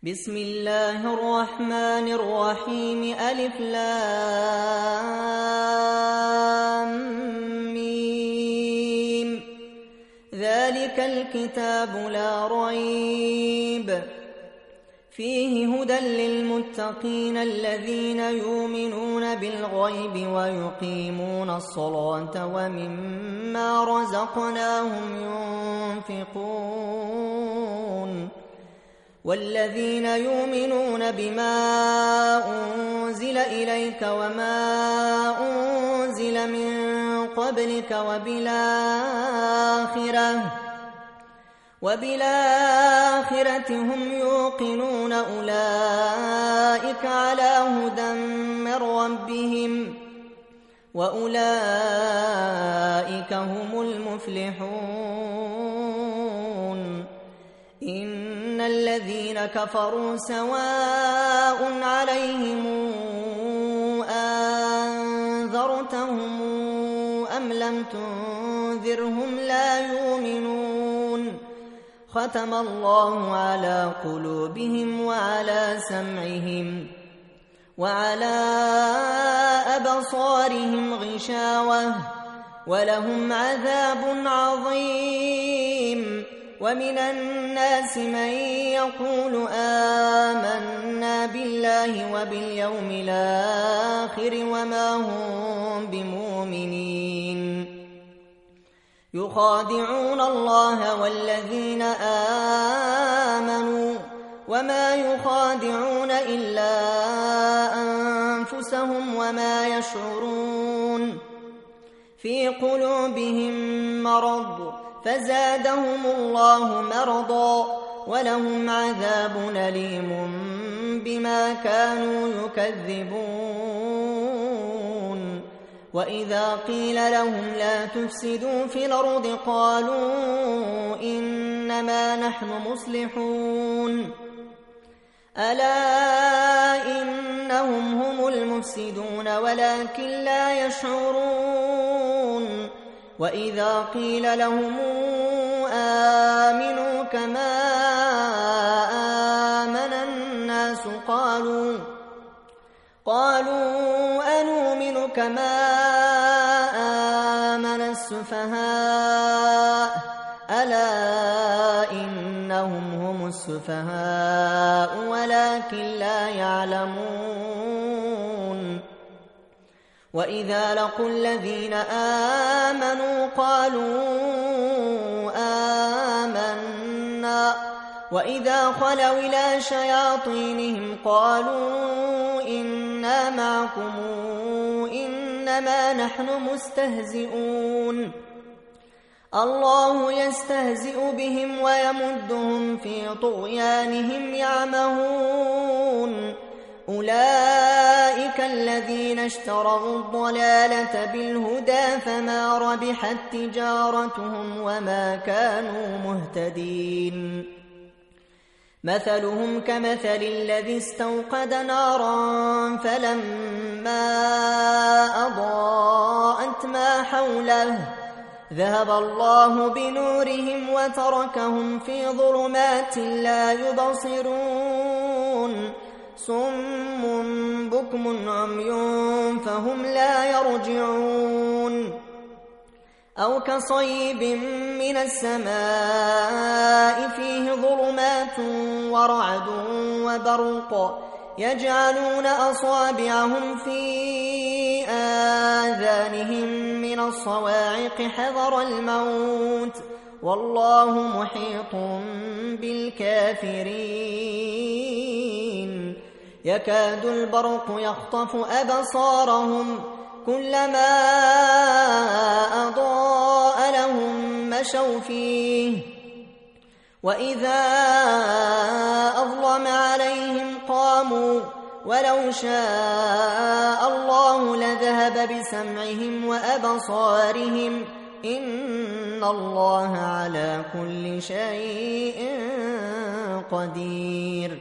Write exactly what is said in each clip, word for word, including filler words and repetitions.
بسم الله الرحمن الرحيم ألف لام ميم ذلك الكتاب لا ريب فيه هدى للمتقين الذين يؤمنون بالغيب ويقيمون الصلاة ومما رزقناهم ينفقون والذين يؤمنون بما أنزل إليك وما أنزل من قبلك وبالآخرة وبالآخرة هم يوقنون أولئك على هدى من ربهم وأولئك هم المفلحون إن الذين كفروا سواء عليهم أنذرتهم أم لم تنذرهم لا يؤمنون ختم الله على قلوبهم وعلى سمعهم وعلى أبصارهم غشاوة ولهم عذاب عظيم ومن الناس من يقول آمنا بالله وباليوم الآخر وما هم بمؤمنين يخادعون الله والذين آمنوا وما يخادعون إلا أنفسهم وما يشعرون في قلوبهم مرض فزادهم الله مرضا ولهم عذاب أليم بما كانوا يكذبون وإذا قيل لهم لا تفسدوا في الأرض قالوا إنما نحن مصلحون ألا إنهم هم المفسدون ولكن لا يشعرون وإذا قيل لهم آمنوا كما آمن الناس قالوا قالوا أنؤمن كما آمن السفهاء ألا إنهم هم السفهاء ولكن لا يعلمون وإذا لقوا الذين آمنوا قالوا آمنا وإذا خلوا إلى شياطينهم قالوا إنا معكم إنما نحن مستهزئون الله يستهزئ بهم ويمدهم في طغيانهم يعمهون أولئك الذين اشتروا الضلالة بالهدى فما ربحت تجارتهم وما كانوا مهتدين مثلهم كمثل الذي استوقد نارا فلما أضاءت ما حوله ذهب الله بنورهم وتركهم في ظلمات لا يبصرون صم بكم عمي فهم لا يرجعون أو كصيب من السماء فيه ظلمات ورعد وبرق يجعلون أصابعهم في آذانهم من الصواعق حذر الموت والله محيط بالكافرين يكاد البرق يخطف أبصارهم كلما أضاء لهم مشوا فيه وإذا أظلم عليهم قاموا ولو شاء الله لذهب بسمعهم وأبصارهم إن الله على كل شيء قدير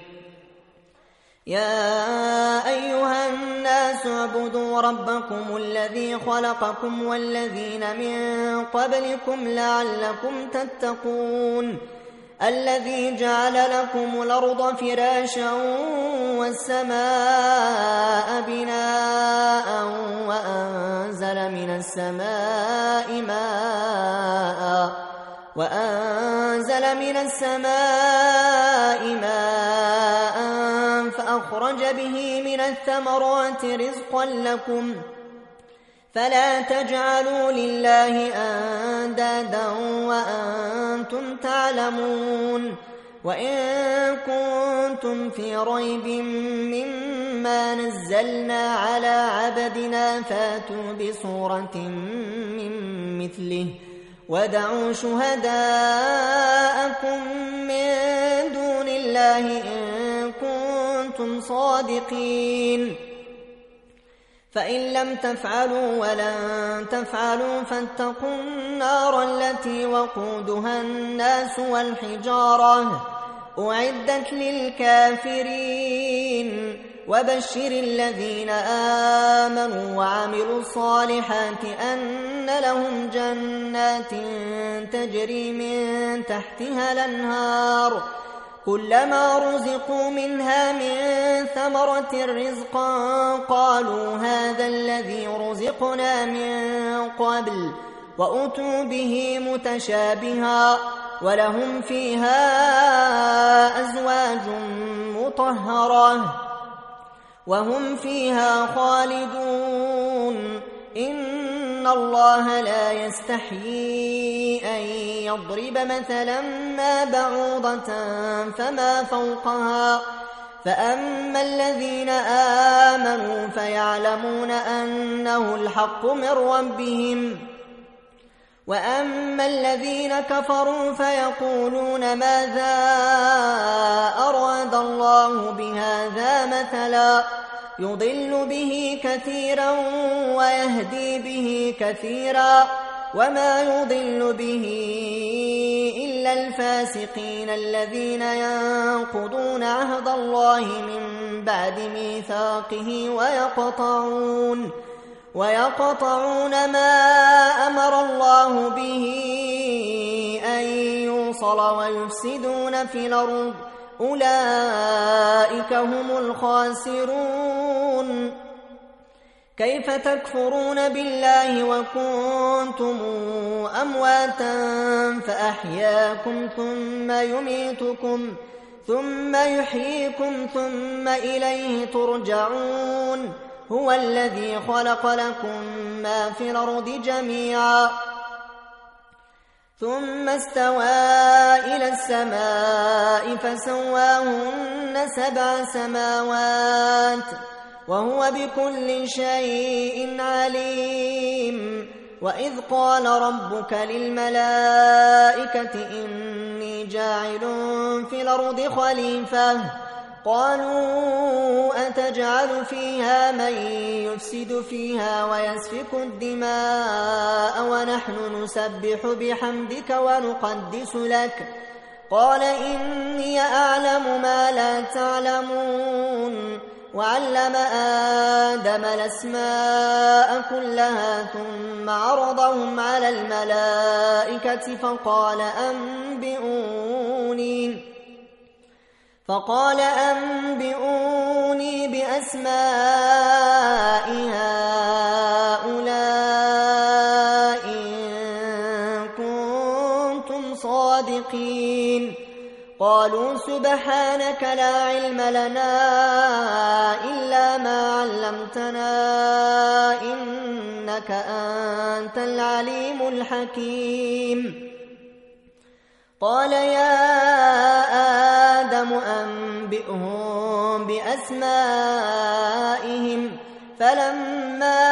يا أيها الناس اعبدوا ربكم الذي خلقكم والذين من قبلكم لعلكم تتقون الذي جعل لكم الأرض فراشا والسماء بناء وأنزل من السماء ماء وأنزل من السماء ماء فأخرج به من الثمرات رزقا لكم فلا تجعلوا لله أندادا وأنتم تعلمون وإن كنتم في ريب مما نزلنا على عبدنا فاتوا بسورة من مثله ودعوا شهداءكم من دون الله إن كنتم صادقين فإن لم تفعلوا ولن تفعلوا فاتقوا النار التي وقودها الناس والحجارة أعدت للكافرين وبشر الذين آمنوا وعملوا الصالحات أن لهم جنات تجري من تحتها الأنهار كلما رزقوا منها من ثمرة رزقا قالوا هذا الذي رزقنا من قبل وأتوا به متشابها ولهم فيها أزواج مطهرة وهم فيها خالدون إن الله لا يستحيي أن يضرب مثلا ما بعوضة فما فوقها فأما الذين آمنوا فيعلمون أنه الحق من ربهم وأما الذين كفروا فيقولون ماذا أراد الله بهذا مثلا يضل به كثيرا ويهدي به كثيرا وما يضل به إلا الفاسقين الذين ينقضون عهد الله من بعد ميثاقه ويقطعون ويقطعون ما أمر الله به أن يوصل ويفسدون في الأرض أولئك هم الخاسرون كيف تكفرون بالله وكنتم أمواتا فأحياكم ثم يميتكم ثم يحييكم ثم إليه ترجعون هو الذي خلق لكم ما في الأرض جميعا ثم استوى إلى السماء فسواهن سبع سماوات وهو بكل شيء عليم وإذ قال ربك للملائكة إني جاعل في الأرض خليفة قالوا أتجعل فيها من يفسد فيها ويسفك الدماء ونحن نسبح بحمدك ونقدس لك قال إني أعلم ما لا تعلمون وعلم آدم الأسماء كلها ثم عرضهم على الملائكة فقال أنبئوني فقال أنبئوني بأسماء هؤلاء إن كنتم صادقين قالوا سبحانك لا علم لنا إلا ما علمتنا إنك أنت العليم الحكيم قال يا آدم أنبئهم بأسمائهم فلما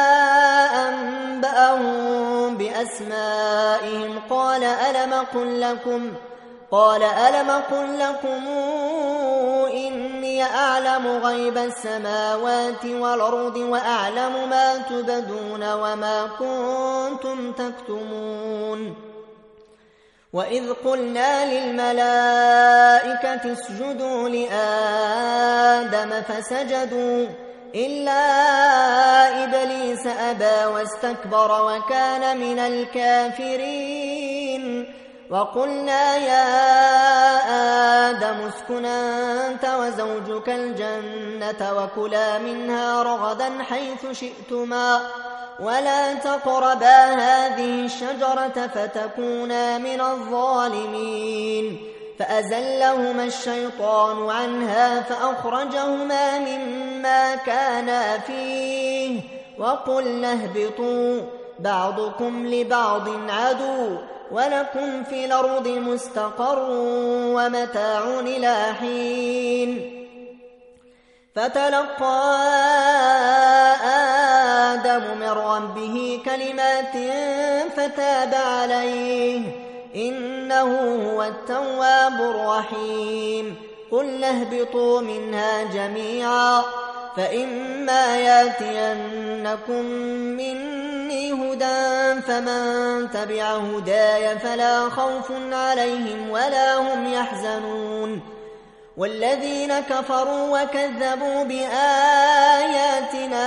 أنبأهم بأسمائهم قال ألم قل لكم قال ألم قل لكم إني أعلم غيب السماوات والأرض وأعلم ما تبدون وما كنتم تكتمون وإذ قلنا للملائكة اسجدوا لآدم فسجدوا إلا إبليس أبى واستكبر وكان من الكافرين وقلنا يا آدم اسكن أنت وزوجك الجنة وكلا منها رغدا حيث شئتما ولا تقربا هذه الشجرة فتكونا من الظالمين فأزلهما الشيطان عنها فأخرجهما مما كانا فيه وقلنا اهبطوا بعضكم لبعض عدو ولكم في الأرض مستقر ومتاع إلى حين فتلقى آدم من ربه كلمات فتاب عليه إنه هو التواب الرحيم قلنا اهبطوا منها جميعا فإما ياتينكم مني هدى فمن تبع هداي فلا خوف عليهم ولا هم يحزنون والذين كفروا وكذبوا بآياتنا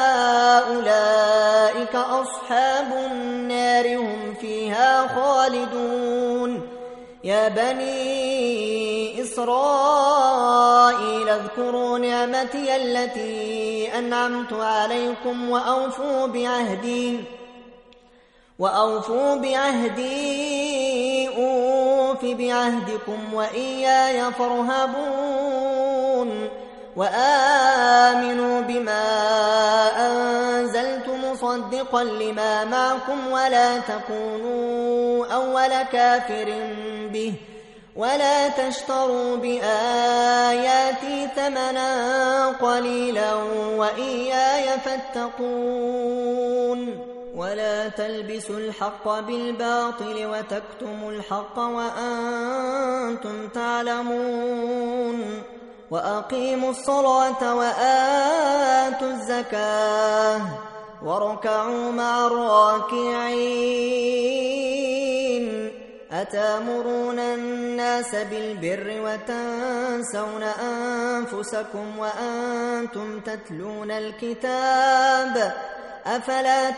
أولئك أصحاب النار هم فيها خالدون يا بني إسرائيل اذكروا نعمتي التي أنعمت عليكم وأوفوا بعهدي وأوفوا بعهدي أوف بعهدكم وإياي فارهبون وآمنوا بما أنزلت مصدقا لما معكم ولا تكونوا أول كافر به ولا تشتروا بآياتي ثمنا قليلا وإياي فاتقون ولا تلبسوا الحق بالباطل وتكتموا الحق وأنتم تعلمون وأقيموا الصلاة وآتوا الزكاة واركعوا مع الراكعين أتامرون الناس بالبر وتنسون أنفسكم وأنتم تتلون الكتاب أفلا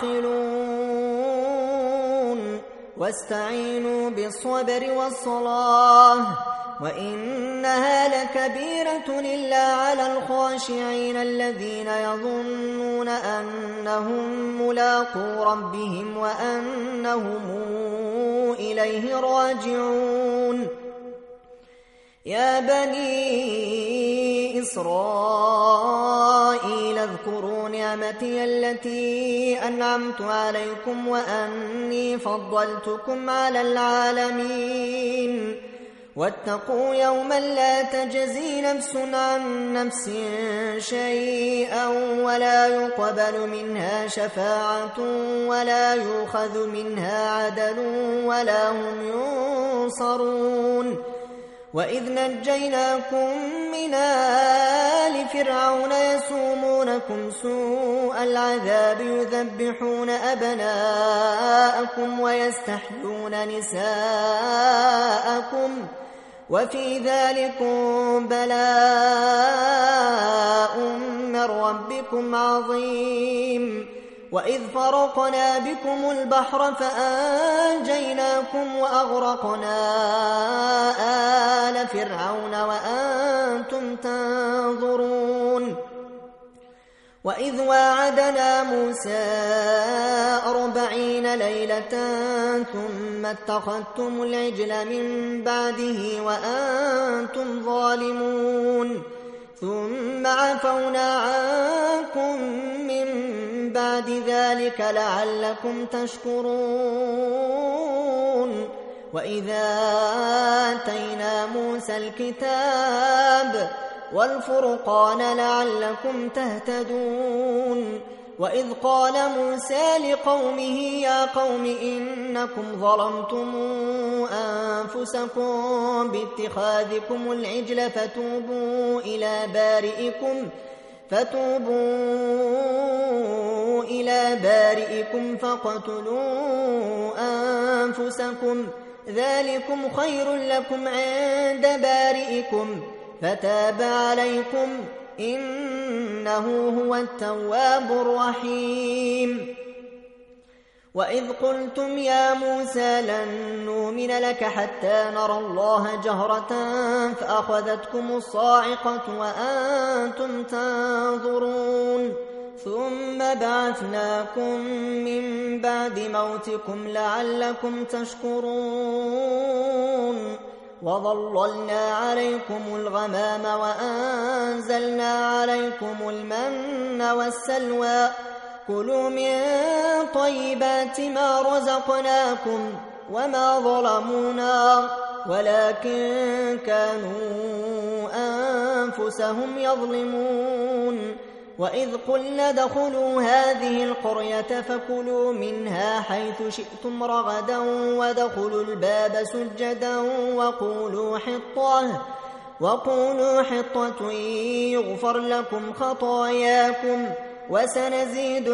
تعقلون واستعينوا بالصبر والصلاة وإنها لكبيرة إلا على الخاشعين الذين يظنون أنهم ملاقو ربهم وأنهم إليه راجعون يا بني إسرائيل اذكروا نعمتي التي أنعمت عليكم وأني فضلتكم على العالمين واتقوا يوما لا تجزي نفس عن نفس شيئا ولا يقبل منها شفاعة ولا يؤخذ منها عدل ولا هم ينصرون وإذ نجيناكم من آل فرعون يسومونكم سوء العذاب يذبحون أبناءكم ويستحيون نساءكم وفي ذلكم بلاء من ربكم عظيم وإذ فرقنا بكم البحر فأنجيناكم وأغرقنا آل فرعون وأنتم تنظرون وإذ واعدنا موسى أربعين ليلة ثم اتخذتم العجل من بعده وأنتم ظالمون ثم عفونا عنكم من بعد ذلك لعلكم تشكرون وإذا آتينا موسى الكتاب والفرقان لعلكم تهتدون وإذ قال موسى لقومه يا قوم إنكم ظلمتم أنفسكم باتخاذكم العجل فتوبوا إلى بارئكم فتوبوا إلى بارئكم فاقتلوا أنفسكم ذلكم خير لكم عند بارئكم فتاب عليكم إنه هو التواب الرحيم وإذ قلتم يا موسى لن نؤمن لك حتى نرى الله جهرة فأخذتكم الصاعقة وأنتم تنظرون ثم بعثناكم من بعد موتكم لعلكم تشكرون وظللنا عليكم الغمام وأنزلنا عليكم المن والسلوى كلوا من طيبات ما رزقناكم وما ظلمونا ولكن كانوا أنفسهم يظلمون وإذ قلنا ادخلوا هذه القرية فكلوا منها حيث شئتم رغدا وادخلوا الباب سجدا وقولوا حطة وقولوا حطة يغفر لكم خطاياكم وسنزيد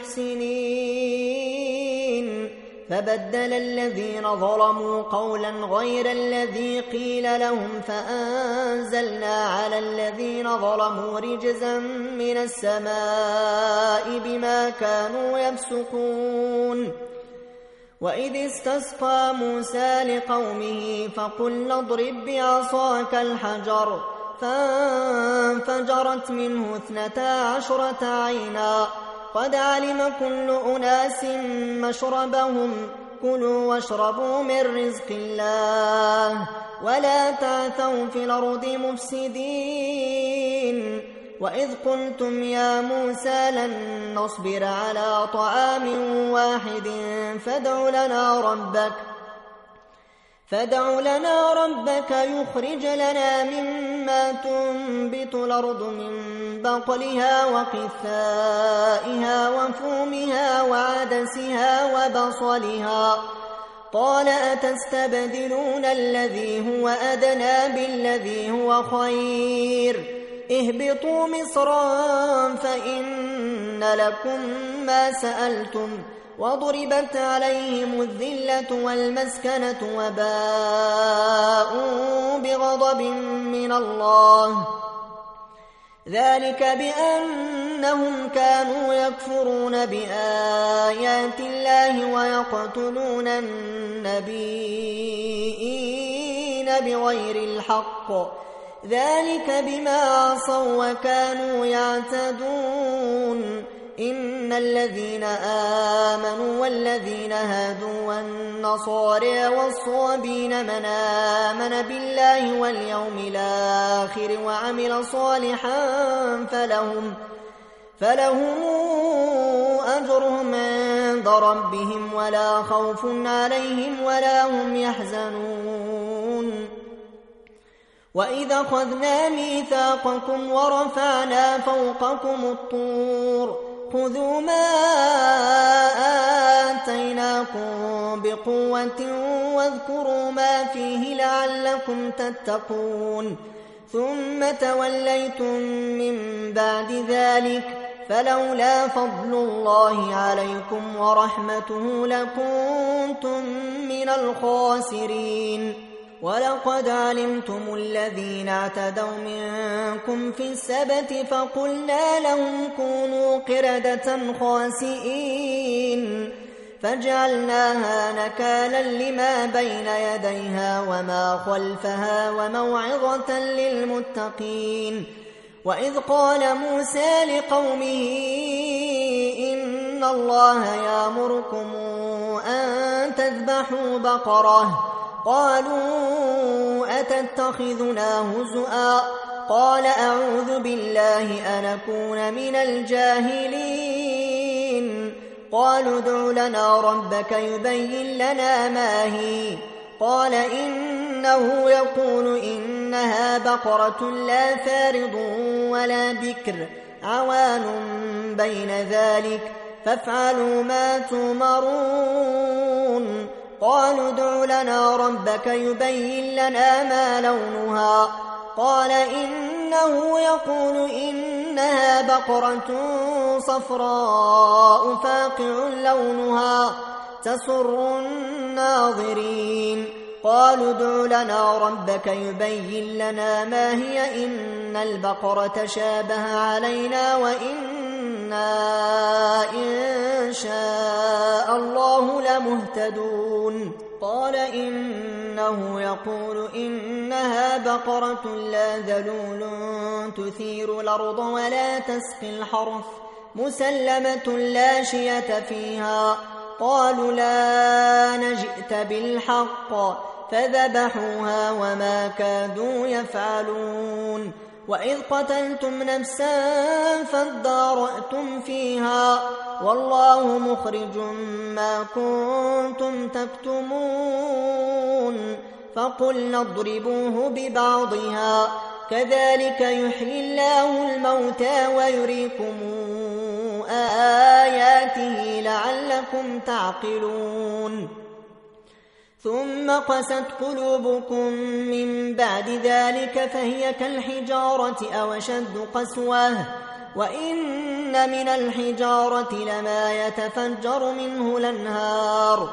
المحسنين فبدل الذين ظلموا قولا غير الذي قيل لهم فأنزلنا على الذين ظلموا رجزا من السماء بما كانوا يفسقون وإذ استسقى موسى لقومه فقلنا اضرب بعصاك الحجر فانفجرت منه اثنتا عشرة عينا قد علم كل أناس مشربهم كلوا واشربوا من رزق الله ولا تعثوا في الأرض مفسدين وإذ قلتم يا موسى لن نصبر على طعام واحد فادع لنا ربك فادع لنا ربك يخرج لنا مما تنبت الأرض من بقلها وقثائها وفومها وعدسها وبصلها قال أتستبدلون الذي هو أدنى بالذي هو خير اهبطوا مصرا فإن لكم ما سألتم وضربت عليهم الذلة والمسكنة وباءوا بغضب من الله ذلك بأنهم كانوا يكفرون بآيات الله ويقتلون النبيين بغير الحق ذلك بما عصوا وكانوا يعتدون إن الذين آمنوا والذين هادوا والنصارى والصابين من آمن بالله واليوم الآخر وعمل صالحا فلهم, فلهم أجرهم عند ربهم ولا خوف عليهم ولا هم يحزنون وإذا أخذنا ميثاقكم ورفعنا فوقكم الطور خذوا ما آتيناكم بقوة واذكروا ما فيه لعلكم تتقون ثم توليتم من بعد ذلك فلولا فضل الله عليكم ورحمته لكنتم من الخاسرين ولقد علمتم الذين اعتدوا منكم في السبت فقلنا لهم كونوا قردة خاسئين فجعلناها نكالا لما بين يديها وما خلفها وموعظة للمتقين وإذ قال موسى لقومه إن الله يأمركم أن تذبحوا بقرة قالوا أتتخذنا هزؤا قال أعوذ بالله أن أكون من الجاهلين قالوا ادع لنا ربك يبين لنا ما هي قال إنه يقول إنها بقرة لا فارض ولا بكر عوان بين ذلك فافعلوا ما تؤمرون قالوا ادع لنا ربك يبين لنا ما لونها قال إنه يقول إنها بقرة صفراء فاقع لونها تسر الناظرين قالوا ادع لنا ربك يبين لنا ما هي إن البقرة شابه علينا وإنا وإنا إن شاء الله لمهتدون قال إنه يقول إنها بقرة لا ذلول تثير الأرض ولا تسقي الحرث مسلمة لا شية فيها قالوا لا نجئت بالحق فذبحوها وما كادوا يفعلون وإذ قتلتم نفسا فادارأتم فيها والله مخرج ما كنتم تكتمون فقلنا اضربوه ببعضها كذلك يحيي الله الموتى ويريكم آياته لعلكم تعقلون ثم قست قلوبكم من بعد ذلك فهي كالحجارة أو أشد قسوة وإن من الحجارة لما يتفجر منه الأنهار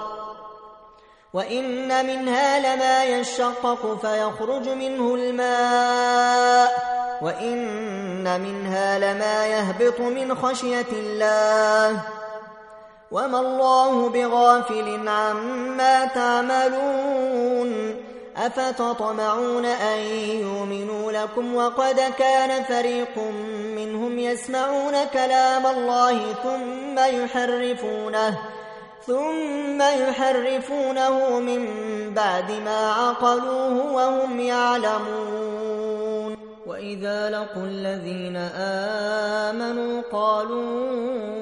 وإن منها لما يشقق فيخرج منه الماء وإن منها لما يهبط من خشية الله وما الله بغافل عما تعملون أفتطمعون أن يؤمنوا لكم وقد كان فريق منهم يسمعون كلام الله ثم يحرفونه ثم يحرفونه من بعد ما عقلوه وهم يعلمون وإذا لقوا الذين آمنوا قالوا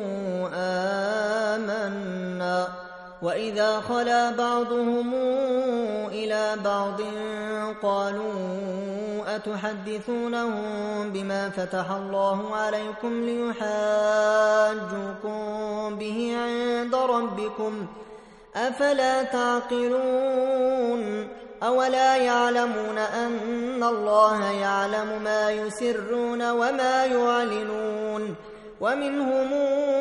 آمنا وإذا خلا بعضهم إلى بعض قالوا أتحدثونهم بما فتح الله عليكم ليحاجوكم به عند ربكم أفلا تعقلون أولا يعلمون أن الله يعلم ما يسرون وما يعلنون ومنهم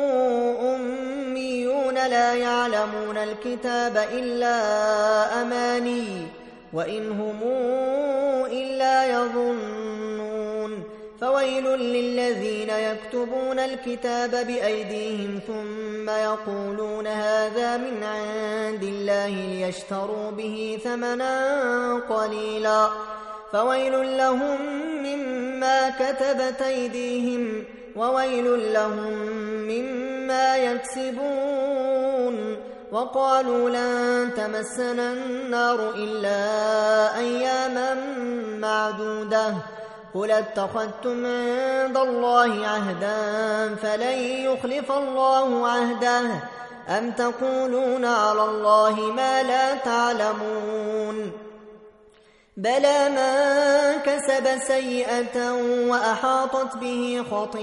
أميون لا يعلمون الكتاب إلا أماني وإن هم إلا يظنون فويل للذين يكتبون الكتاب بأيديهم ثم يقولون هذا من عند الله ليشتروا به ثمنا قليلا فويل لهم مما كتبت أيديهم وويل لهم مما يكسبون وقالوا لن تمسنا النار إلا أياما معدودة قل اتخذتم عند الله عهدا فلن يخلف الله عهده أم تقولون على الله ما لا تعلمون بلى من كسب سيئة وأحاطت به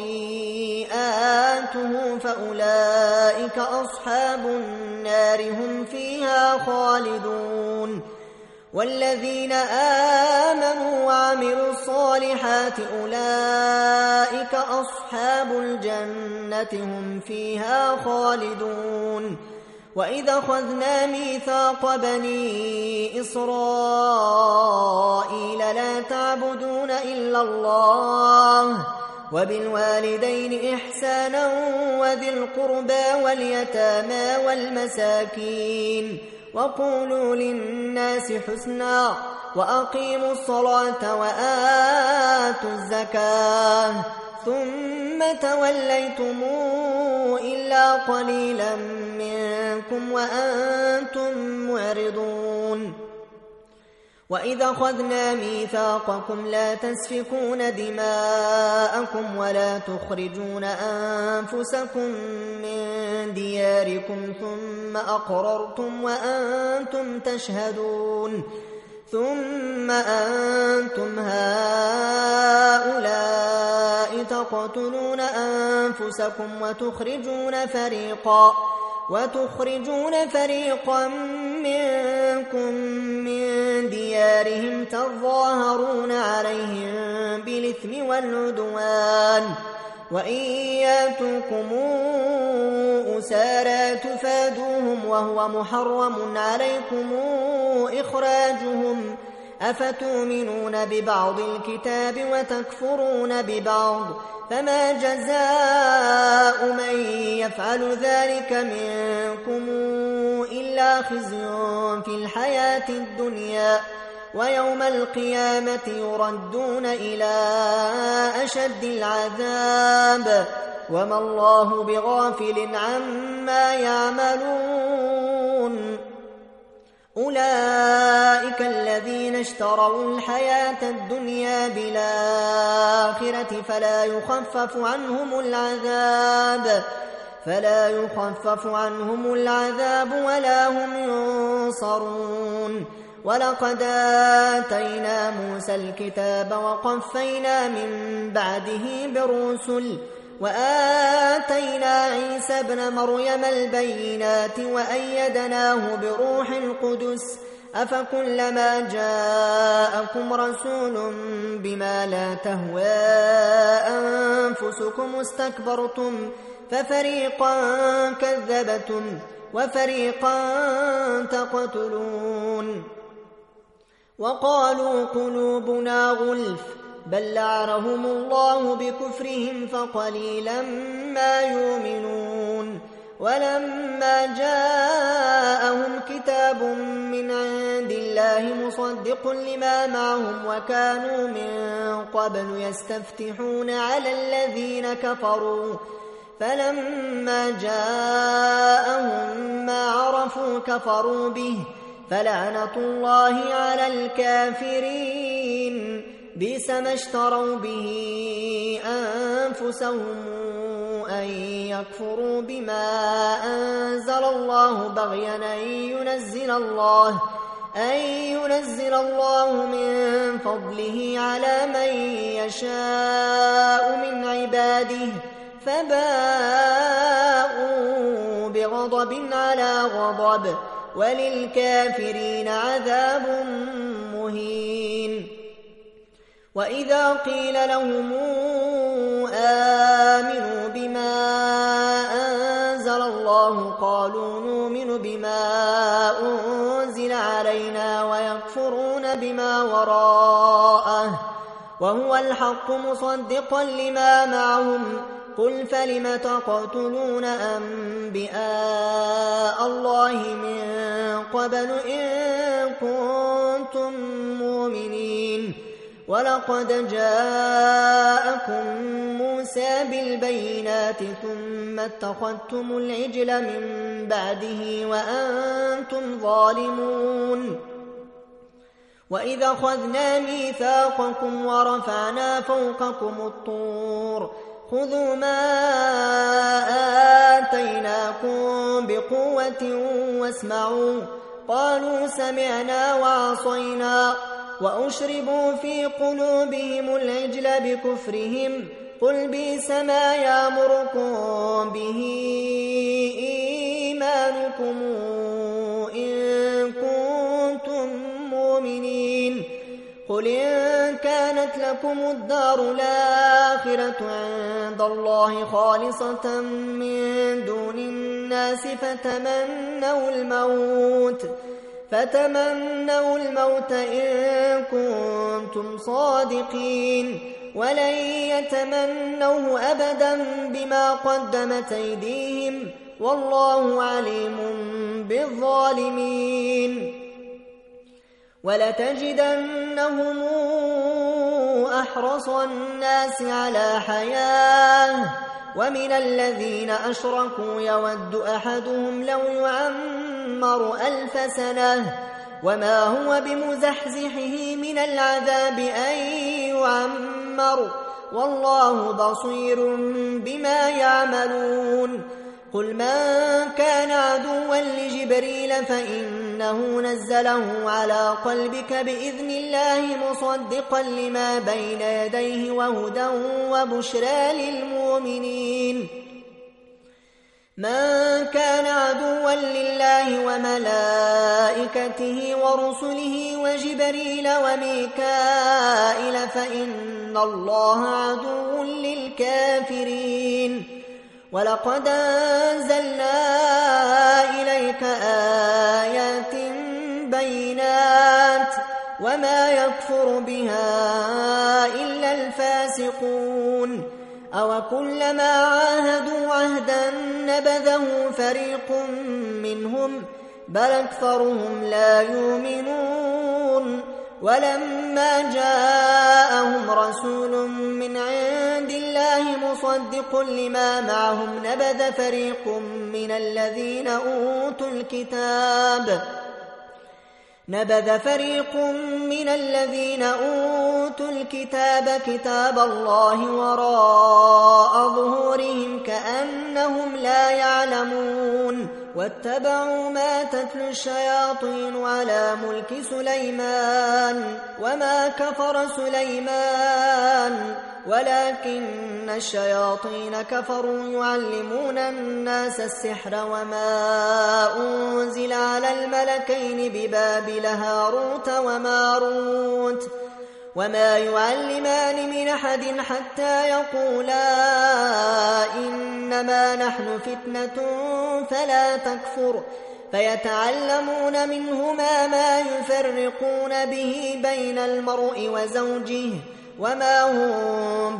خطيئاته فأولئك أصحاب النار هم فيها خالدون والذين آمنوا وعملوا الصالحات أولئك أصحاب الجنة هم فيها خالدون وإذا أخذنا ميثاق بني إسرائيل لا تعبدون إلا الله وبالوالدين إحسانا وذي القربى واليتامى والمساكين وقولوا للناس حسنا وأقيموا الصلاة وآتوا الزكاة ثم توليتم إلا قليلا منكم وأنتم معرضون وإذا أخذنا ميثاقكم لا تسفكون دماءكم ولا تخرجون أنفسكم من دياركم ثم أقررتم وأنتم تشهدون ثم أنتم هؤلاء تقتلون أنفسكم وتخرجون فريقا وتخرجون فريقا منكم من ديارهم تظاهرون عليهم بالإثم والعدوان وإن ياتوكم أسارى تفادوهم وهو محرم عليكم إخراجهم أفتؤمنون ببعض الكتاب وتكفرون ببعض فما جزاء من يفعل ذلك منكم إلا خزي في الحياة الدنيا ويوم القيامة يردون إلى أشد العذاب وما الله بغافل عما يعملون أولئك الذين اشتروا الحياة الدنيا بالآخرة فلا يخفف عنهم العذاب فلا يخفف عنهم العذاب ولا هم ينصرون ولقد آتينا موسى الكتاب وقفينا من بعده بالرسل وآتينا عيسى ابن مريم البينات وأيدناه بروح القدس أفكلما جاءكم رسول بما لا تهوى أنفسكم استكبرتم ففريقا كذبتم وفريقا تقتلون وقالوا قلوبنا غلف بل لعنهم الله بكفرهم فقليلا ما يؤمنون ولما جاءهم كتاب من عند الله مصدق لما معهم وكانوا من قبل يستفتحون على الذين كفروا فلما جاءهم ما عرفوا كفروا به فلعنة الله على الكافرين بئس ما اشتروا به أنفسهم أن يكفروا بما أنزل الله بغيا أن ينزل الله أن ينزل الله من فضله على من يشاء من عباده فباءوا بغضب على غضب وللكافرين عذاب مهين وإذا قيل لهم آمنوا بما أنزل الله قالوا نؤمن بما أنزل علينا ويكفرون بما وراءه وهو الحق مصدقا لما معهم قل فلم تقتلون أنبياء الله من قبل إن كنتم مؤمنين ولقد جاءكم موسى بالبينات ثم اتخذتم العجل من بعده وأنتم ظالمون وإذا أخذنا ميثاقكم ورفعنا فوقكم الطور خذوا ما آتيناكم بقوة واسمعوا قالوا سمعنا وعصينا وأشربوا في قلوبهم العجل بكفرهم قل بئس ما يأمركم به إيمانكم إن كنتم مؤمنين قل إن كانت لكم الدار الآخرة عند الله خالصة من دون الناس فتمنوا الموت فتمنوا الموت إن كنتم صادقين ولن يتمنوه أبدا بما قدمت أيديهم والله عليم بالظالمين ولتجدنهم أحرص الناس على حياة ومن الذين أشركوا يود أحدهم لو يعمر ألف سنة وما هو بمزحزحه من العذاب أن يعمر والله بصير بما يعملون قل من كان عدوا لجبريل فإنه نزله على قلبك بإذن الله مصدقا لما بين يديه وهدى وبشرى للمؤمنين من كان عدوا لله وملائكته ورسله وجبريل وميكائيل فإن الله عدو للكافرين ولقد أنزلنا إليك آيات بينات وما يكفر بها إلا الفاسقون أو كلما عاهدوا عهدا نبذه فريق منهم بل أكثرهم لا يؤمنون ولما جاءهم رسول من عند الله مصدق لما معهم نبذ فريق من الذين أوتوا الكتاب نبذ فريق من الذين أوتوا الكتاب كتاب الله وراء ظهورهم كأنهم لا يعلمون واتبعوا ما تتلو الشياطين على ملك سليمان وما كفر سليمان ولكن الشياطين كفروا يعلمون الناس السحر وما أنزل على الملكين ببابل هاروت وماروت وما يعلمان من أحد حتى يقولا إنما نحن فتنة فلا تكفر فيتعلمون منهما ما يفرقون به بين المرء وزوجه وما هم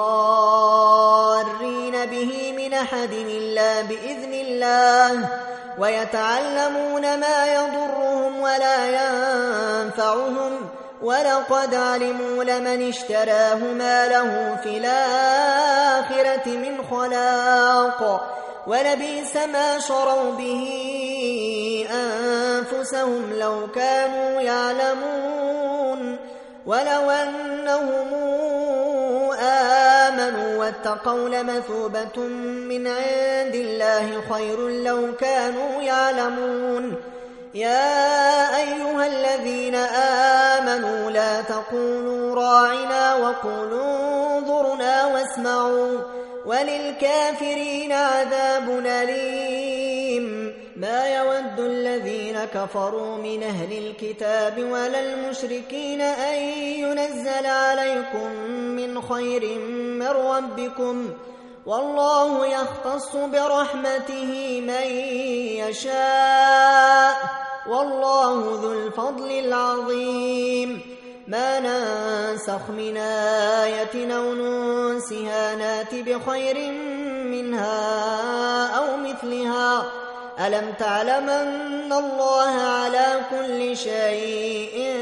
بضارين به من أحد إلا بإذن الله ويتعلمون ما يضرهم ولا ينفعهم ولقد علموا لمن اشتراه ما له في الآخرة من خلاق ولبئس ما شروا به أنفسهم لو كانوا يعلمون ولو أنهم آمنوا واتقوا لمثوبة من عند الله خير لو كانوا يعلمون يا أيها الذين آمنوا لا تقولوا راعنا وقولوا انظرنا واسمعوا وللكافرين عذاب أليم ما يود الذين كفروا من أهل الكتاب ولا المشركين أن ينزل عليكم من خير من ربكم والله يختص برحمته من يشاء والله ذو الفضل العظيم ما ننسخ من آية أو ننسها نات بخير منها أو مثلها ألم تعلم أن الله على كل شيء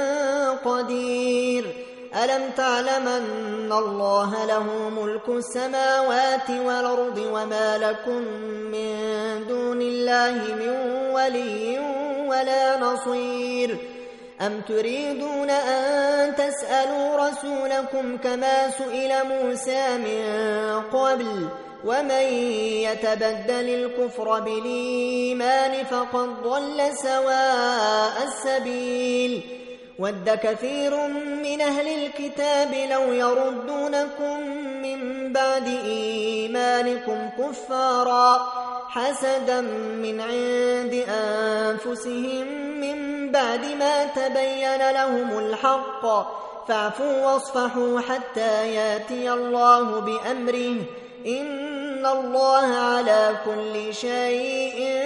قدير ألم تعلم أن الله له ملك السماوات والأرض وما لكم من دون الله من ولي ولا نصير أم تريدون أن تسألوا رسولكم كما سئل موسى من قبل ومن يتبدل الكفر بالإيمان فقد ضل سواء السبيل ود كثير من أهل الكتاب لو يردونكم من بعد إيمانكم كفارا حسدا من عند أنفسهم من بعد ما تبين لهم الحق فاعفوا واصفحوا حتى ياتي الله بأمره إن الله على كل شيء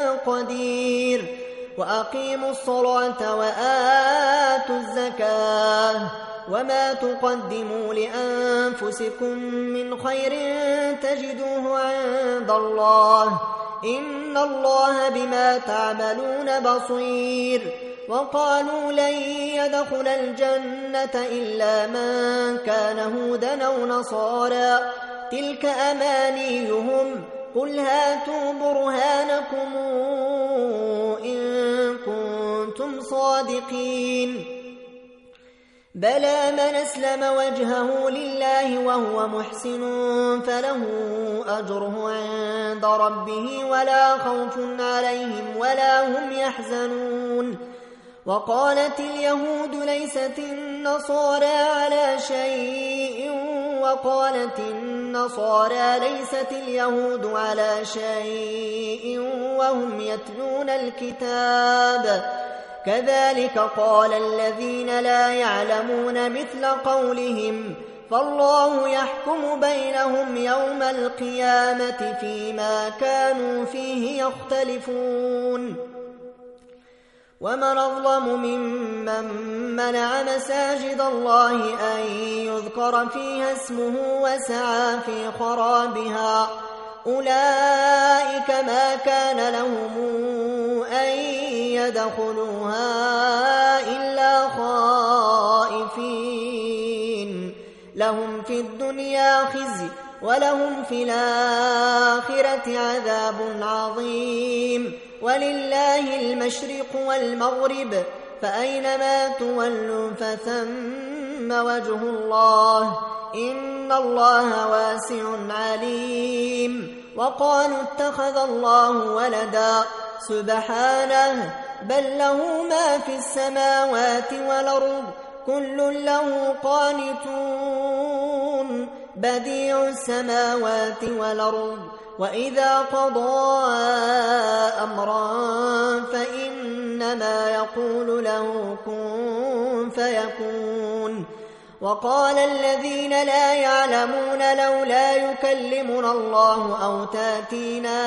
قدير وأقيموا الصلاة وآتوا الزكاة وما تقدموا لأنفسكم من خير تجدوه عند الله إن الله بما تعملون بصير وقالوا لن يدخل الجنة إلا من كان هودا أو نصارى تلك أمانيهم قل هاتوا برهانكم إن كنتم صادقين بلى من أسلم وجهه لله وهو محسن فله أجره عند ربه ولا خوف عليهم ولا هم يحزنون وقالت اليهود ليست النصارى على شيء وقالت النصارى ليست اليهود على شيء وهم يتلون الكتاب كذلك قال الذين لا يعلمون مثل قولهم فالله يحكم بينهم يوم القيامة فيما كانوا فيه يختلفون ومن أظلم ممن منع مساجد الله أن يذكر فيها اسمه وسعى في خرابها أولئك ما كان لهم أن يدخلوها إلا خائفين لهم في الدنيا خزي ولهم في الآخرة عذاب عظيم ولله المشرق والمغرب فأينما تولوا فثم وجه الله إن الله واسع عليم وقالوا اتخذ الله ولدا سبحانه بل له ما في السماوات والأرض كل له قانتون بديع السماوات والأرض وإذا قضى أمرا فإنما يقول له كن فيكون وقال الذين لا يعلمون لولا يكلمنا الله أو تاتينا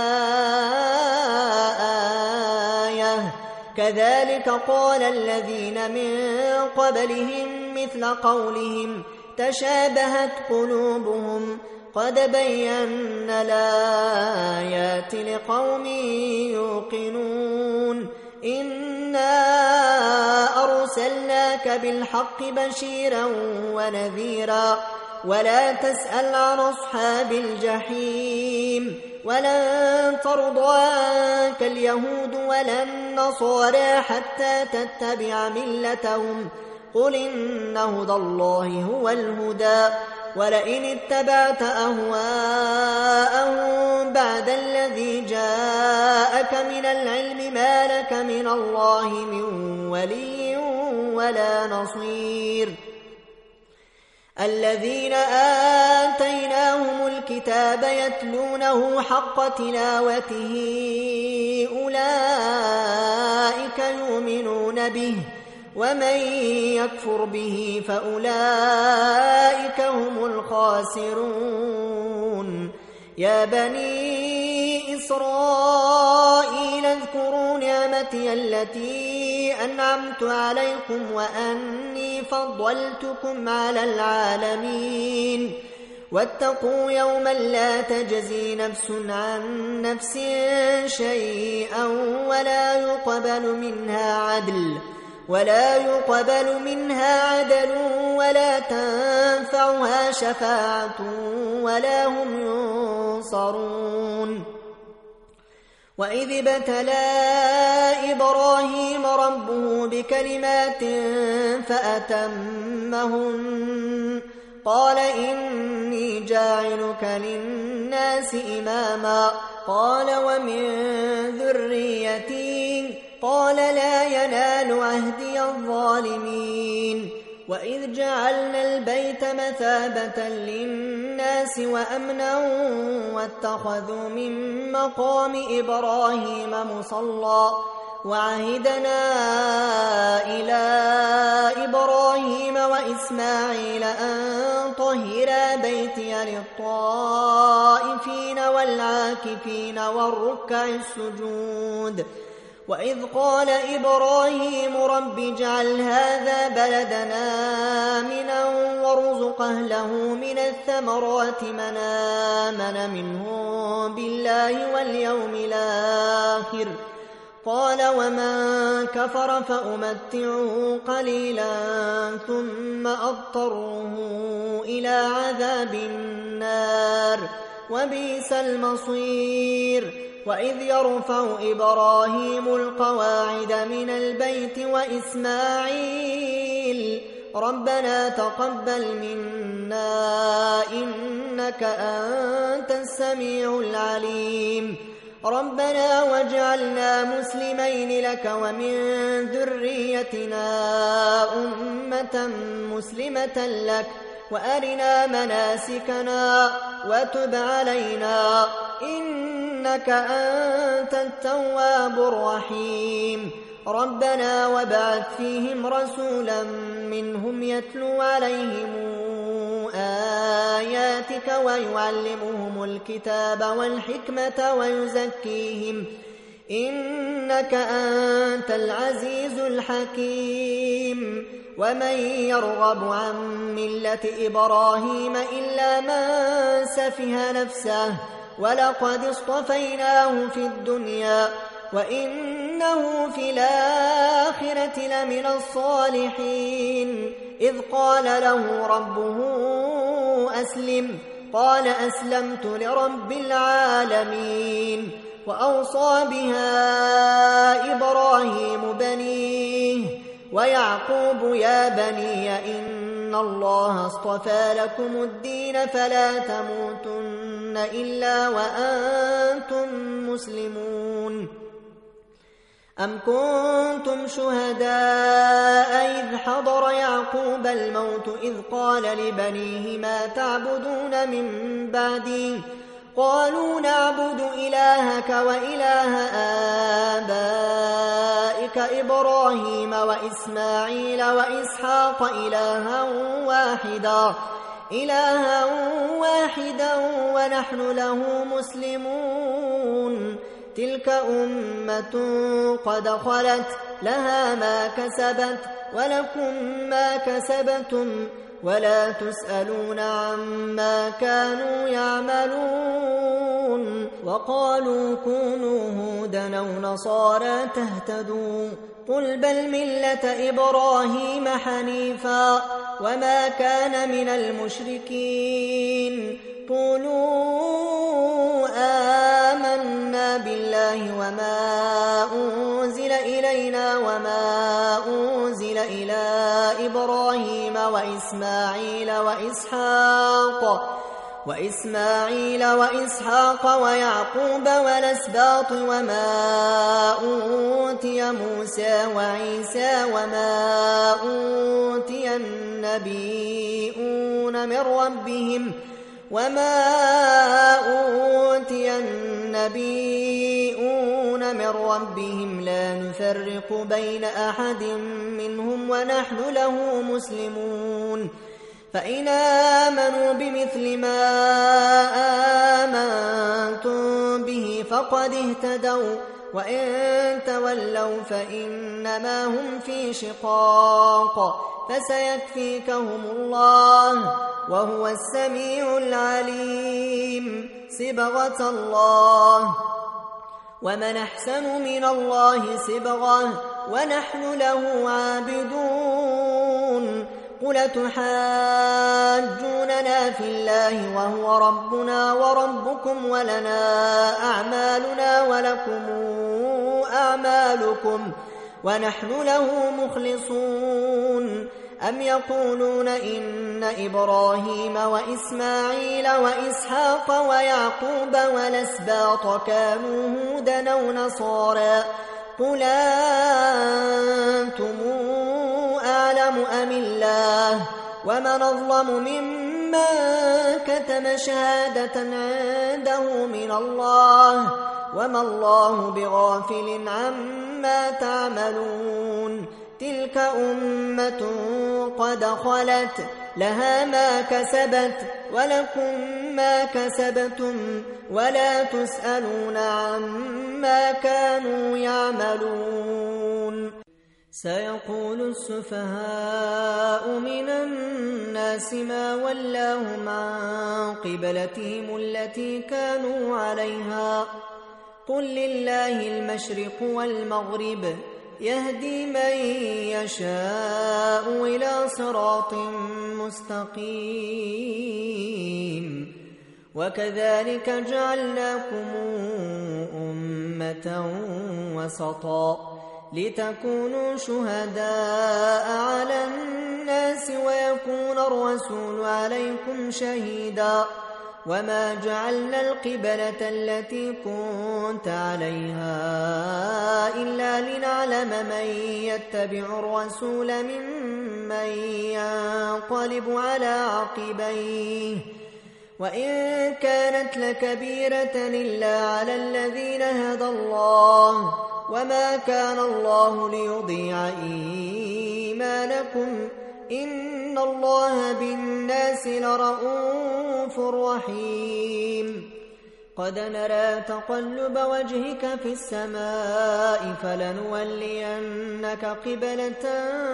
آية كذلك قال الذين من قبلهم مثل قولهم تشابهت قلوبهم قد بينا الآيات لقوم يوقنون إنا أرسلناك بالحق بشيرا ونذيرا ولا تسأل عن أصحاب الجحيم ولن ترضى عنك اليهود ولا النصارى حتى تتبع ملتهم قل إن هدى الله هو الهدى ولئن اتبعت أهواءهم بعد الذي جاءك من العلم ما لك من الله من ولي ولا نصير الذين آتيناهم الكتاب يتلونه حق تلاوته أولئك يؤمنون به ومن يكفر به فأولئك هم الخاسرون يا بني إسرائيل اذكروا نعمتي التي أنعمت عليكم وأني فضلتكم على العالمين واتقوا يوما لا تجزي نفس عن نفس شيئا ولا يقبل منها عدل ولا يقبل منها عدل ولا تنفعها شفاعة ولا هم ينصرون وإذ ابتلى إبراهيم ربه بكلمات فأتمهن قال إني جاعلك للناس إماما قال ومن ذريتي قال لا ينال عهدي الظالمين وإذ جعلنا البيت مثابة للناس وأمنا واتخذوا من مقام إبراهيم مصلى وعهدنا إلى إبراهيم وإسماعيل أن طهرا بيتي للطائفين والعاكفين والركع السجود وإذ قال إبراهيم رب اجعل هذا بلدنا آمنا وارزق أهله من الثمرات من آمن منهم بالله واليوم الآخر قال ومن كفر فأمتعه قليلا ثم أضطره إلى عذاب النار وبئس المصير وإذ يرفع إبراهيم القواعد من البيت وإسماعيل ربنا تقبل منا إنك أنت السميع العليم ربنا واجعلنا مسلمين لك ومن ذريتنا أمة مسلمة لك وأرنا مناسكنا وتب علينا إنك أنت التواب الرحيم ربنا وابعث فيهم رسولا منهم يتلو عليهم آياتك ويعلمهم الكتاب والحكمة ويزكيهم إنك أنت العزيز الحكيم ومن يرغب عن ملة إبراهيم إلا من سفه نفسه ولقد اصطفيناه في الدنيا وإنه في الآخرة لمن الصالحين إذ قال له ربه أسلم قال أسلمت لرب العالمين وأوصى بها إبراهيم بنيه ويعقوب يا بني إن الله اصطفى لكم الدين فلا تموتن إلا وأنتم مسلمون أم كنتم شهداء إذ حضر يعقوب الموت إذ قال لبنيه ما تعبدون من بعدي قالوا نعبد إلهك وإله آبائك إبراهيم وإسماعيل وإسحاق إلها واحدا إلها واحدا ونحن له مسلمون تلك أمة قد خلت لها ما كسبت ولكم ما كسبتم ولا تسألون عما كانوا يعملون وقالوا كونوا هودا أو نصارى تهتدوا قل بل ملة إبراهيم حنيفا وما كان من المشركين قولوا آمنا بالله وما أنزل إلينا وما أنزل إلى إبراهيم وإسماعيل وإسحاق وإسماعيل وإسحاق ويعقوب والأسباط وما أوتي موسى وعيسى وما أوتي النبيون من ربهم وما أوتي النبيون من ربهم لا نفرق بين أحد منهم ونحن له مسلمون فإن آمنوا بمثل ما آمنتم به فقد اهتدوا وإن تولوا فإنما هم في شقاق فسيكفيكهم الله وهو السميع العليم صبغة الله ومن أحسن من الله صبغة ونحن له عابدون قل تحاجوننا في الله وهو ربنا وربكم ولنا أعمالنا ولكم أعمالكم ونحن له مخلصون أم يقولون إن إبراهيم وإسماعيل وإسحاق ويعقوب والأسباط كانوا هودا أو نصارى قل أنتم أعلم أم الله ومن أظلم ممن كتم شهادة عنده من الله وما الله بغافل عما تعملون تلك أمة قد خلت لها ما كسبت ولكم ما كسبتم ولا تسألون عما كانوا يعملون سيقول السفهاء من الناس ما ولاهم عن قبلتهم التي كانوا عليها قل لله المشرق والمغرب يهدي من يشاء إلى صراط مستقيم وكذلك جعلناكم أمة وسطا لتكونوا شهداء على الناس ويكون الرسول عليكم شهيدا وما جعلنا القبلة التي كنت عليها إلا لنعلم من يتبع الرسول ممن ينقلب على عقبيه وإن كانت لكبيرة إلا على الذين هدى الله وما كان الله ليضيع إيمانكم إن الله بالناس لرؤوف رحيم قد نرى تقلب وجهك في السماء فلنولينك قبلة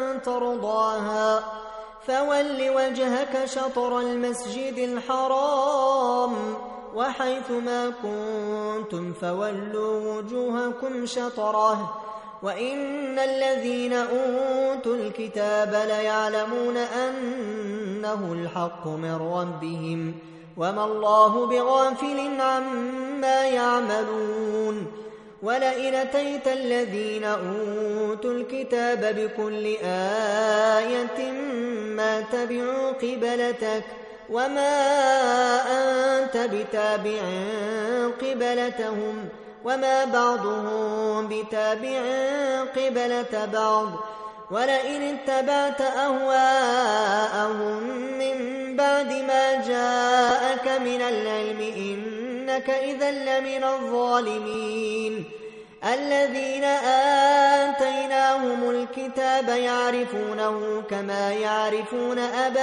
ترضاها فول وجهك شطر المسجد الحرام وحيث ما كنتم فولوا وجوهكم شطره وإن الذين أوتوا الكتاب ليعلمون أنه الحق من ربهم وما الله بغافل عما يعملون ولئن أتيت الذين أوتوا الكتاب بكل آية ما تبعوا قبلتك وما أنت بتابع قبلتهم وما بعضهم بتابع قبلة بعض ولئن اتبعت أهواءهم من بعد ما جاءك من العلم إنك إذا لمن الظالمين الذين آتيناهم الكتاب يعرفونه كما يعرفون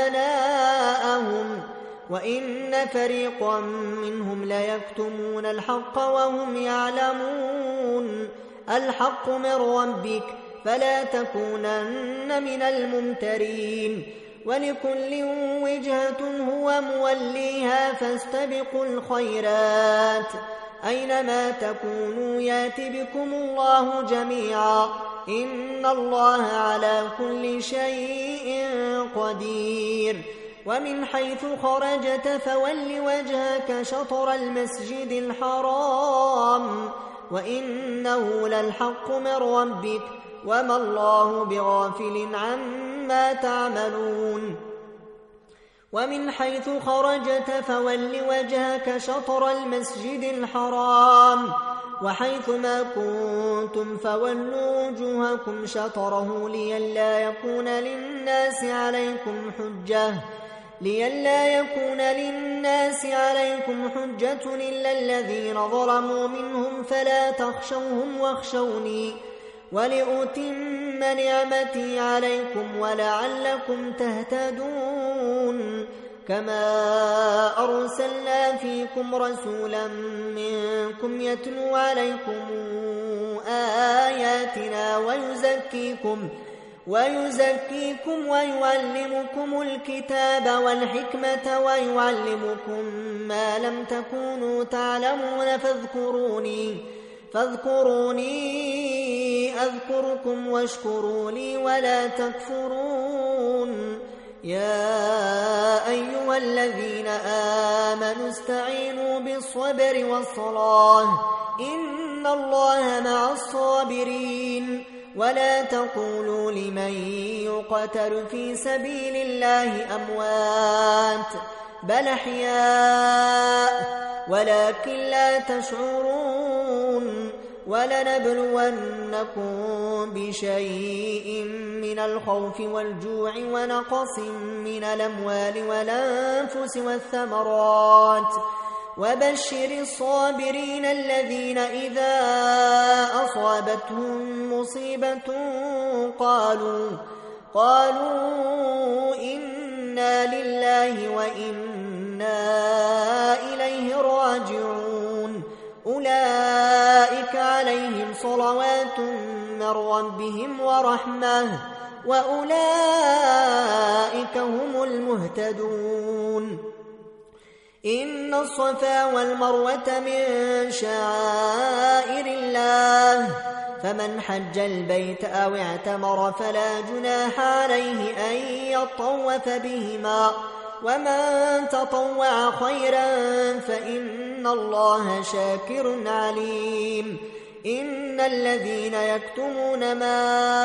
أبناءهم وإن فريقا منهم ليكتمون الحق وهم يعلمون الحق من ربك فلا تكونن من الممترين ولكل وجهة هو موليها فاستبقوا الخيرات أينما تكونوا يات بكم الله جميعا إن الله على كل شيء قدير ومن حيث خرجت فول وجهك شطر المسجد الحرام وإنه للحق من ربك وما الله بغافل عما تعملون ومن حيث خرجت فول وجهك شطر المسجد الحرام وحيث ما كنتم فولوا وجوهكم شطره لئلا يكون للناس عليكم حجة لئلا يكون للناس عليكم حجة إلا الذين ظلموا منهم فلا تخشوهم واخشوني ولأتم نعمتي عليكم ولعلكم تهتدون كما أرسلنا فيكم رسولا منكم يتلو عليكم آياتنا ويزكيكم ويزكيكم ويعلمكم الكتاب والحكمة ويعلمكم ما لم تكونوا تعلمون فاذكروني فاذكروني أذكركم واشكروا لي ولا تكفرون يا أيها الذين آمنوا استعينوا بالصبر والصلاة إن الله مع الصابرين ولا تقولوا لمن يقتل في سبيل الله أموات بل أحياء ولكن لا تشعرون ولنبلونكم بشيء من الخوف والجوع ونقص من الأموال والأنفس والثمرات وبشر الصابرين الذين إذا أصابتهم مصيبة قالوا قالوا إنا لله وإنا إليه راجعون أولئك عليهم صلوات من ربهم ورحمة وأولئك هم المهتدون إن الصفا والمروة من شعائر الله فمن حج البيت أو اعتمر فلا جناح عليه أن يطوف بهما ومن تطوع خيرا فإن الله شاكر عليم إن الذين يكتمون ما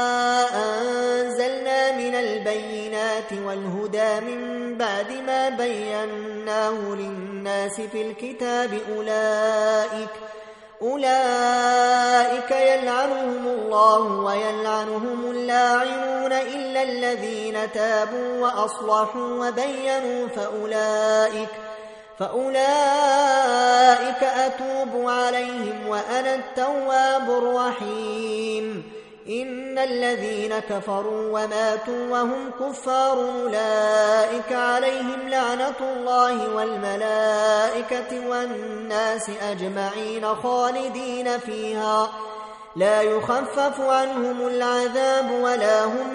أنزلنا من البينات والهدى من بعد ما بيناه للناس في الكتاب أولئك أولئك يلعنهم الله ويلعنهم اللاعنون إلا الذين تابوا وأصلحوا وبينوا فأولئك فأولئك أتوب عليهم وأنا التواب الرحيم إن الذين كفروا وماتوا وهم كفار أولئك عليهم لعنة الله والملائكة والناس أجمعين خالدين فيها لا يخفف عنهم العذاب ولا هم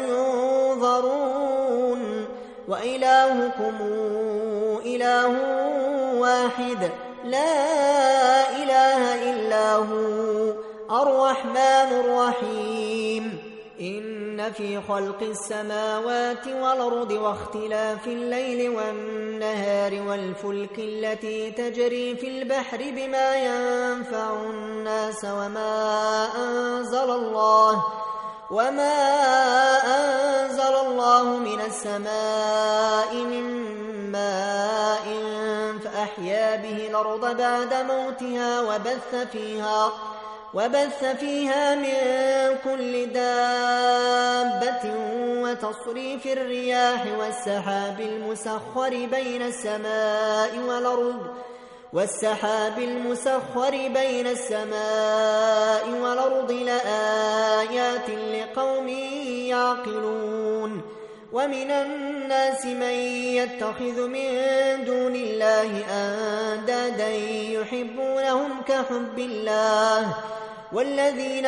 ينظرون وإلهكم إله واحد لا إله إلا هو الرحمن الرحيم إن في خلق السماوات والأرض واختلاف الليل والنهار والفلك التي تجري في البحر بما ينفع الناس وما أنزل الله وما أنزل الله من السماء من ماء فأحيا به الأرض بعد موتها وبث فيها وبث فيها من كل دابة وتصريف الرياح والسحاب المسخر بين السماء والأرض والسحاب المسخر بين السماء والأرض لآيات لقوم يعقلون ومن الناس من يتخذ من دون الله أندادا يحبونهم كحب الله والذين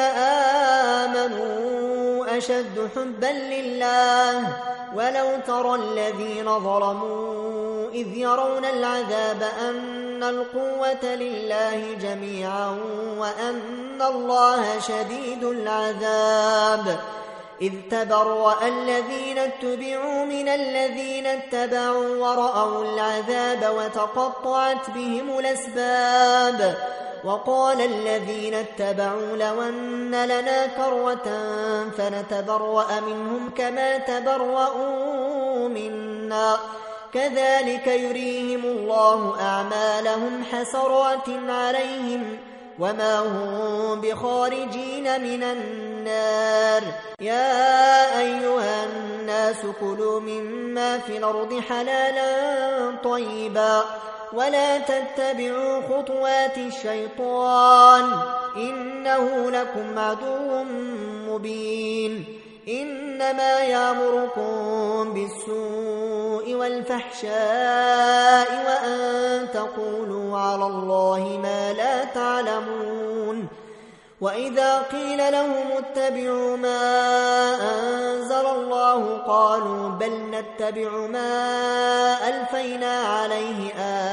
آمنوا أشد حبا لله ولو ترى الذين ظلموا إذ يرون العذاب أن القوة لله جميعا وأن الله شديد العذاب إذ تبرأ الذين اتبعوا من الذين اتبعوا ورأوا العذاب وتقطعت بهم الأسباب وقال الذين اتبعوا لو أن لنا كرة فنتبرأ منهم كما تبرؤوا منا كذلك يريهم الله أعمالهم حسرات عليهم وما هم بخارجين من النار يا أيها الناس كلوا مما في الأرض حلالا طيبا ولا تتبعوا خطوات الشيطان إنه لكم عدو مبين إنما يأمركم بالسوء والفحشاء وأن تقولوا على الله ما لا تعلمون وإذا قيل لهم اتبعوا ما أنزل الله قالوا بل نتبع ما ألفينا عليه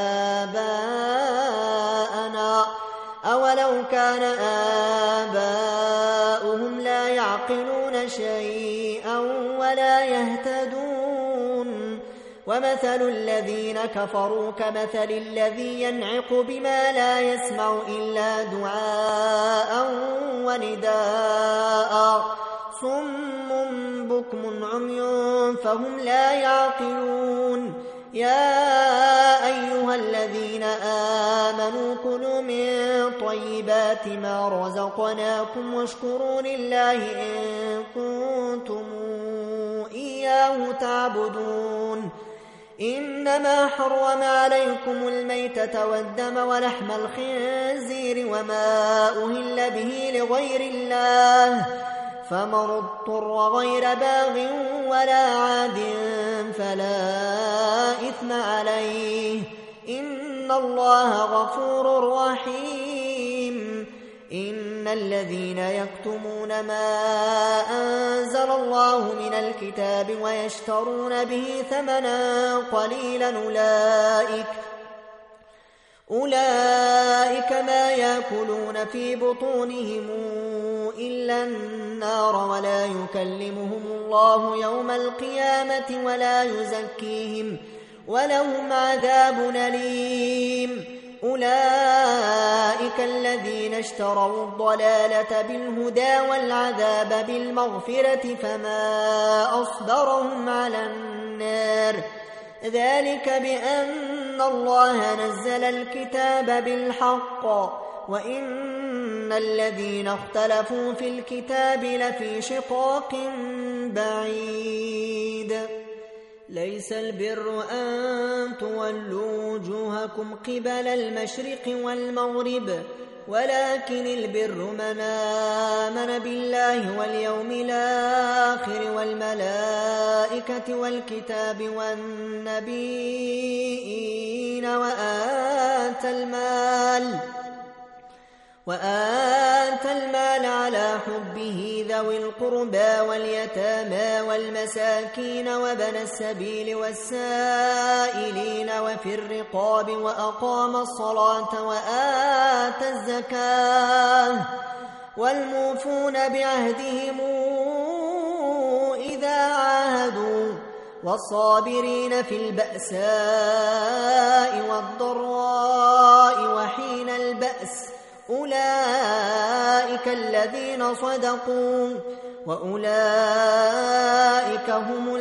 آباءنا أولو كان آباؤهم لا يعقلون شيئا ولا يهتدون ومثل الذين كفروا كمثل الذي ينعق بما لا يسمع إلا دعاء ونداء صم بكم عمي فهم لا يعقلون يا أيها الذين آمنوا كلوا من طيبات ما رزقناكم واشكروا لله إن كنتم إياه تعبدون إنما حرم عليكم الميتة والدم ولحم الخنزير وما أهل به لغير الله فمن اضطر غير باغ ولا عاد فلا إثم عليه إن الله غفور رحيم إن الذين يكتمون ما أنزل الله من الكتاب ويشترون به ثمنا قليلا أولئك أولئك ما يأكلون في بطونهم إلا النار ولا يكلمهم الله يوم القيامة ولا يزكيهم ولهم عذاب أليم أولئك الذين اشتروا الضلالة بالهدى والعذاب بالمغفرة فما أصبرهم على النار ذلك بأن الله نزل الكتاب بالحق وإن الذين اختلفوا في الكتاب لفي شقاق بعيد ليس البر أن تولوا وجوهكم قبل المشرق والمغرب ولكن البر من آمن بالله واليوم الآخر والملائكة والكتاب والنبيين وآتى المال وآتى المال على حبه ذوي القربى واليتامى والمساكين وابن السبيل والسائلين وفي الرقاب وأقام الصلاة وآتى الزكاة والموفون بعهدهم إذا عاهدوا والصابرين في البأساء والضراء وحين البأس أولئك الذين صدقوا وأولئك هم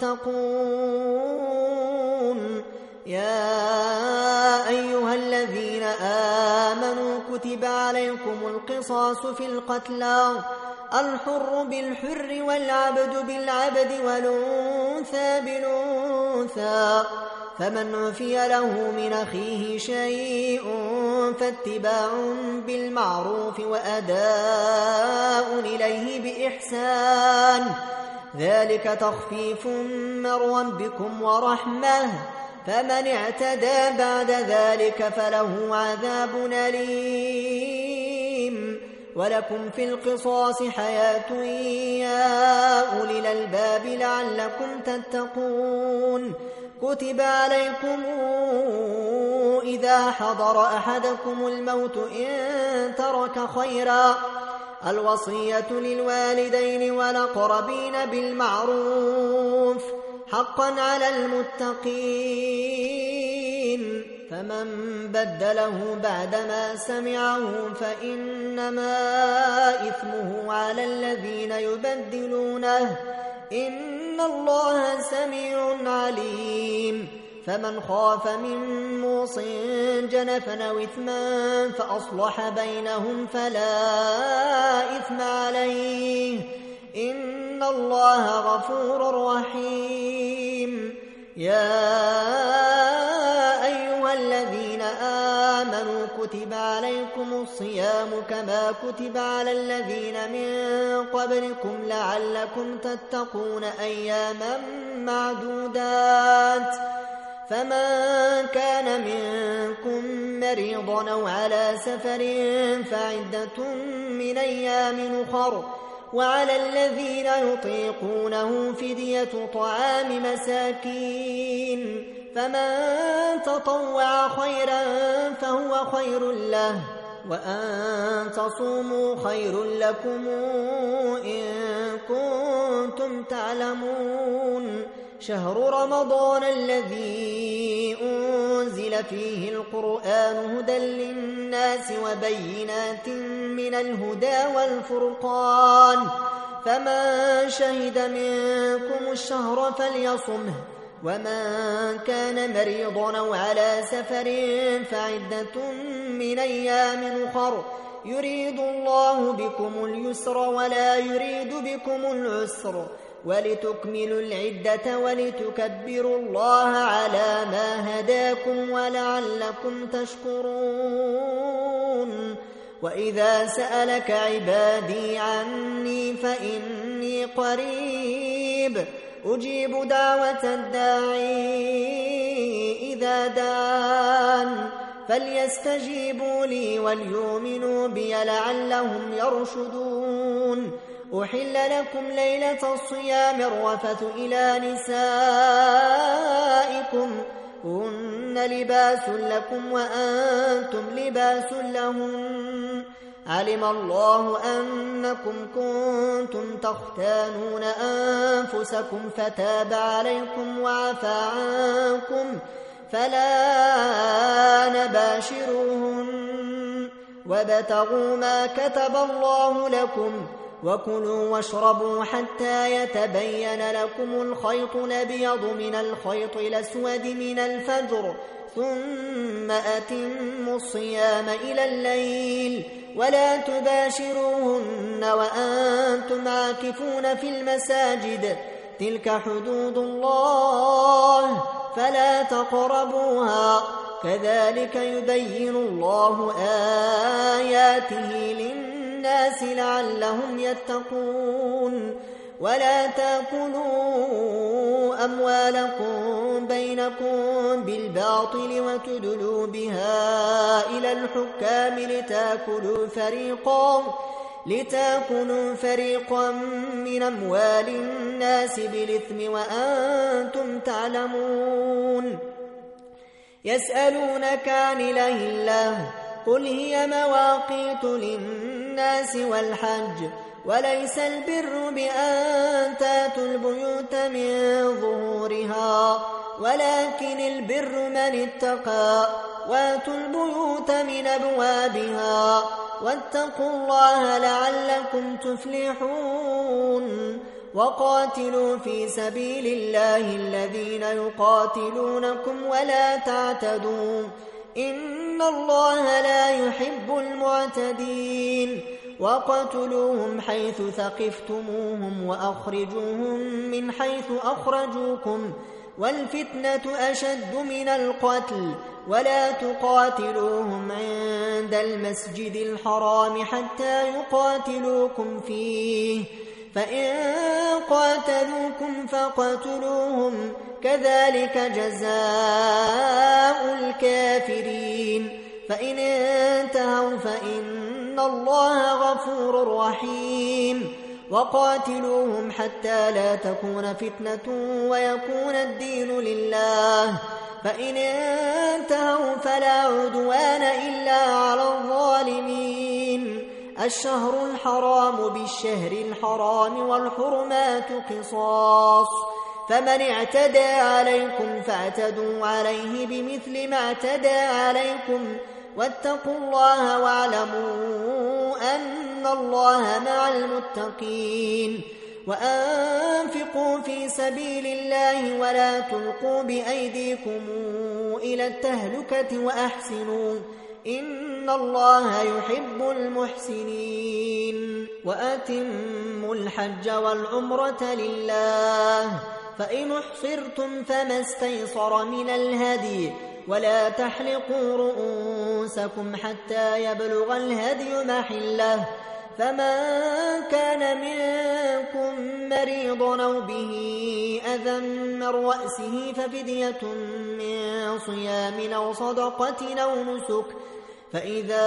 المتقون. يا أيها الذين آمنوا كتب عليكم القصاص في القتلى الحر بالحر والعبد بالعبد والأنثى بالأنثى فمن عفي له من أخيه شيء فاتباع بالمعروف وأداء إليه بإحسان ذلك تخفيف من ربكم ورحمة فمن اعتدى بعد ذلك فله عذاب أليم. ولكم في القصاص حياة يا أولي الألباب لعلكم تتقون. كتب عليكم إذا حضر أحدكم الموت إن ترك خيرا الوصية للوالدين والأقربين بالمعروف حقا على المتقين. فمن بدله بعدما سمعه فإنما إثمه على الذين يبدلونه إن الله سميع عليم. فمن خاف من موص جنفا أو إثما فأصلح بينهم فلا إثم عليه إن الله غفور رحيم. يا أيها الذين آمنوا كتب عليكم الصيام كما كتب على الذين من قبلكم لعلكم تتقون أياما معدودات فمن كان منكم مريضا أو على سفر فعدة من أيام أخر وعلى الذين يطيقونه فدية طعام مساكين فمن تطوع خيرا فهو خير له وأن تصوموا خير لكم إن كنتم تعلمون. شهر رمضان الذي أنزل فيه القرآن هدى للناس وبينات من الهدى والفرقان فمن شهد منكم الشهر فليصمه ومن كان مريضا أو على سفر فعدة من أيام أخر يريد الله بكم اليسر ولا يريد بكم العسر ولتكملوا العدة ولتكبروا الله على ما هداكم ولعلكم تشكرون. وإذا سألك عبادي عني فإني قريب أجيب دعوة الداعي إذا دعان فليستجيبوا لي وليؤمنوا بي لعلهم يرشدون. أحل لكم ليلة الصيام الرفث إلى نسائكم هن لباس لكم وأنتم لباس لهم علم الله أنكم كنتم تختانون أنفسكم فتاب عليكم وعفى عنكم فلا نباشروهن وابتغوا ما كتب الله لكم وكلوا واشربوا حتى يتبين لكم الخيط الأبيض من الخيط الأسود من الفجر ثم أتموا الصيام إلى الليل ولا تباشروهن وأنتم عاكفون في المساجد تلك حدود الله فلا تقربوها كذلك يبين الله آياته للناس لعلهم يتقون ولا تأكلوا أموالكم بينكم بالباطل وتدلوا بها إلى الحكام لتأكلوا فريقا لتأكلوا فريقا من أموال الناس بالإثم وأنتم تعلمون يسألونك عن إله الله قل هي مواقيت للناس والحج وليس البر بأن تأتوا البيوت من ظهورها ولكن البر من اتقى واتوا البيوت من أبوابها واتقوا الله لعلكم تفلحون وقاتلوا في سبيل الله الذين يقاتلونكم ولا تعتدوا إن الله لا يحب المعتدين وقتلوهم حيث ثقفتموهم وأخرجوهم من حيث أخرجوكم والفتنة أشد من القتل ولا تقاتلوهم عند المسجد الحرام حتى يقاتلوكم فيه فإن قاتلوكم فقتلوهم كذلك جزاء الكافرين فإن انتهوا فإن الله غفور رحيم وقاتلوهم حتى لا تكون فتنة ويكون الدين لله فإن انتهوا فلا عدوان إلا على الظالمين الشهر الحرام بالشهر الحرام والحرمات قصاص فمن اعتدى عليكم فاعتدوا عليه بمثل ما اعتدى عليكم واتقوا الله واعلموا أن الله مع المتقين وأنفقوا في سبيل الله ولا تلقوا بأيديكم إلى التهلكة وأحسنوا إن الله يحب المحسنين وأتموا الحج والعمرة لله فإن احصرتم فما استيسر من الهدي ولا تحلقوا رؤوسكم حتى يبلغ الهدي محله فمن كان منكم مريضا أو به أذى من رأسه ففدية من صيام أو صدقة أو نسك فإذا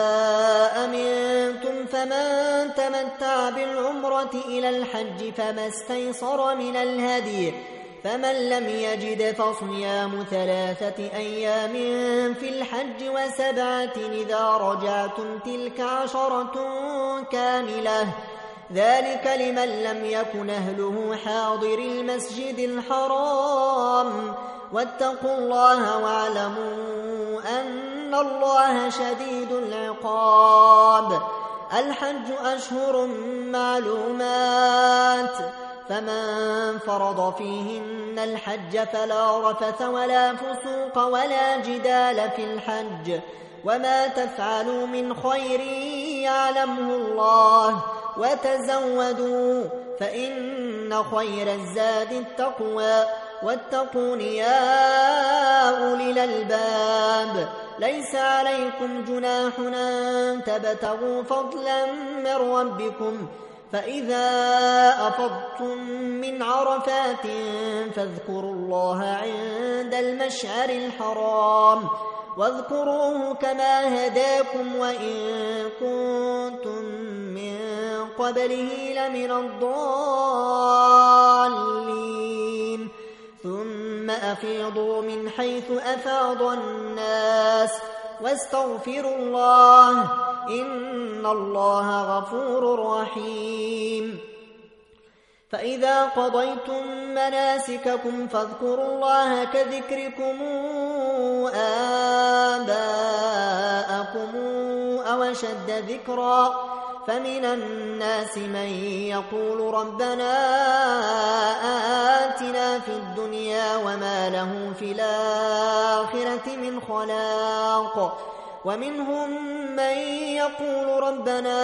أمنتم فمن تمتع بالعمرة إلى الحج فما استيسر من الهدي فمن لم يجد فصيام ثلاثة أيام في الحج وسبعة إذا رجعتم تلك عشرة كاملة ذلك لمن لم يكن أهله حاضر المسجد الحرام واتقوا الله واعلموا أن الله شديد العقاب الحج أشهر معلومات فمن فرض فيهن الحج فلا رفث ولا فسوق ولا جدال في الحج وما تفعلوا من خير يعلمه الله وتزودوا فإن خير الزاد التقوى واتقون يا أولي الألباب ليس عليكم جناح أن تبتغوا فضلا من ربكم فإذا أفضتم من عرفات فاذكروا الله عند المشعر الحرام واذكروه كما هداكم وإن كنتم من قبله لمن الضالين ثم أفيضوا من حيث أفاض الناس واستغفروا الله إن الله غفور رحيم فإذا قضيتم مناسككم فاذكروا الله كذكركم آباءكم أو أشد ذكرا فمن الناس من يقول ربنا آتنا في الدنيا وما له في الآخرة من خلاق ومنهم من يقول ربنا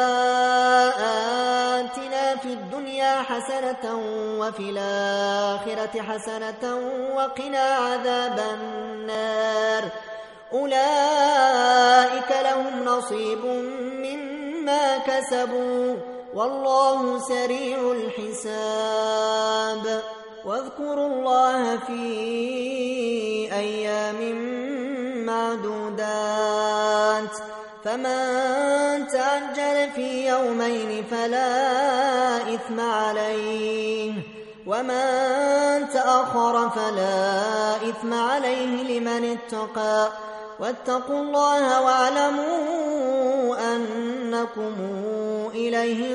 آتنا في الدنيا حسنة وفي الآخرة حسنة وقنا عذاب النار أولئك لهم نصيب مما كسبوا والله سريع الحساب. واذكروا الله في أيام معدودات فمن تعجل في يومين فلا إثم عليه ومن تأخر فلا إثم عليه لمن اتقى واتقوا الله واعلموا أنكم إليه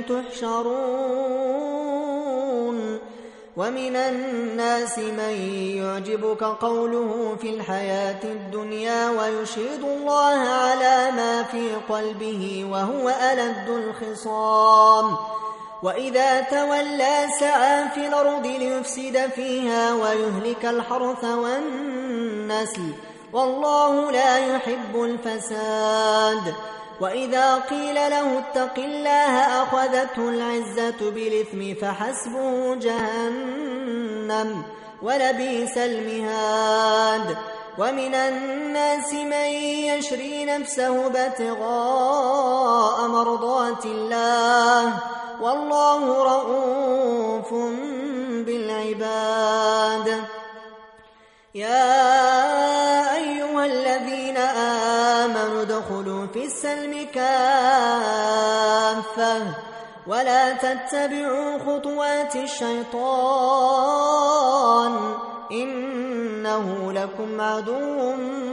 تحشرون. ومن الناس من يعجبك قوله في الحياة الدنيا ويشهد الله على ما في قلبه وهو ألد الخصام وإذا تولى سعى في الأرض ليفسد فيها ويهلك الحرث والنسل والله لا يحب الفساد. وإذا قيل له اتق الله أخذته العزة بالإثم فحسبه جهنم ولبئس المهاد. ومن الناس من يشري نفسه ابتغاء مرضات الله والله رؤوف بالعباد. يا أيها الذين آمنوا ادخلوا في السلم كافة ولا تتبعوا خطوات الشيطان إنه لكم عدو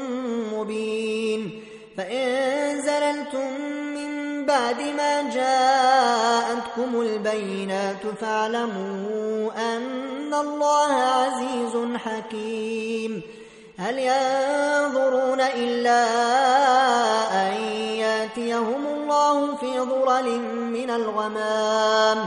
مبين. فإن زللتم من بعد ما جاءتكم البينات فاعلموا أن الله عزيز حكيم. هل ينظرون إلا أن يأتيهم الله في ظلل من الغمام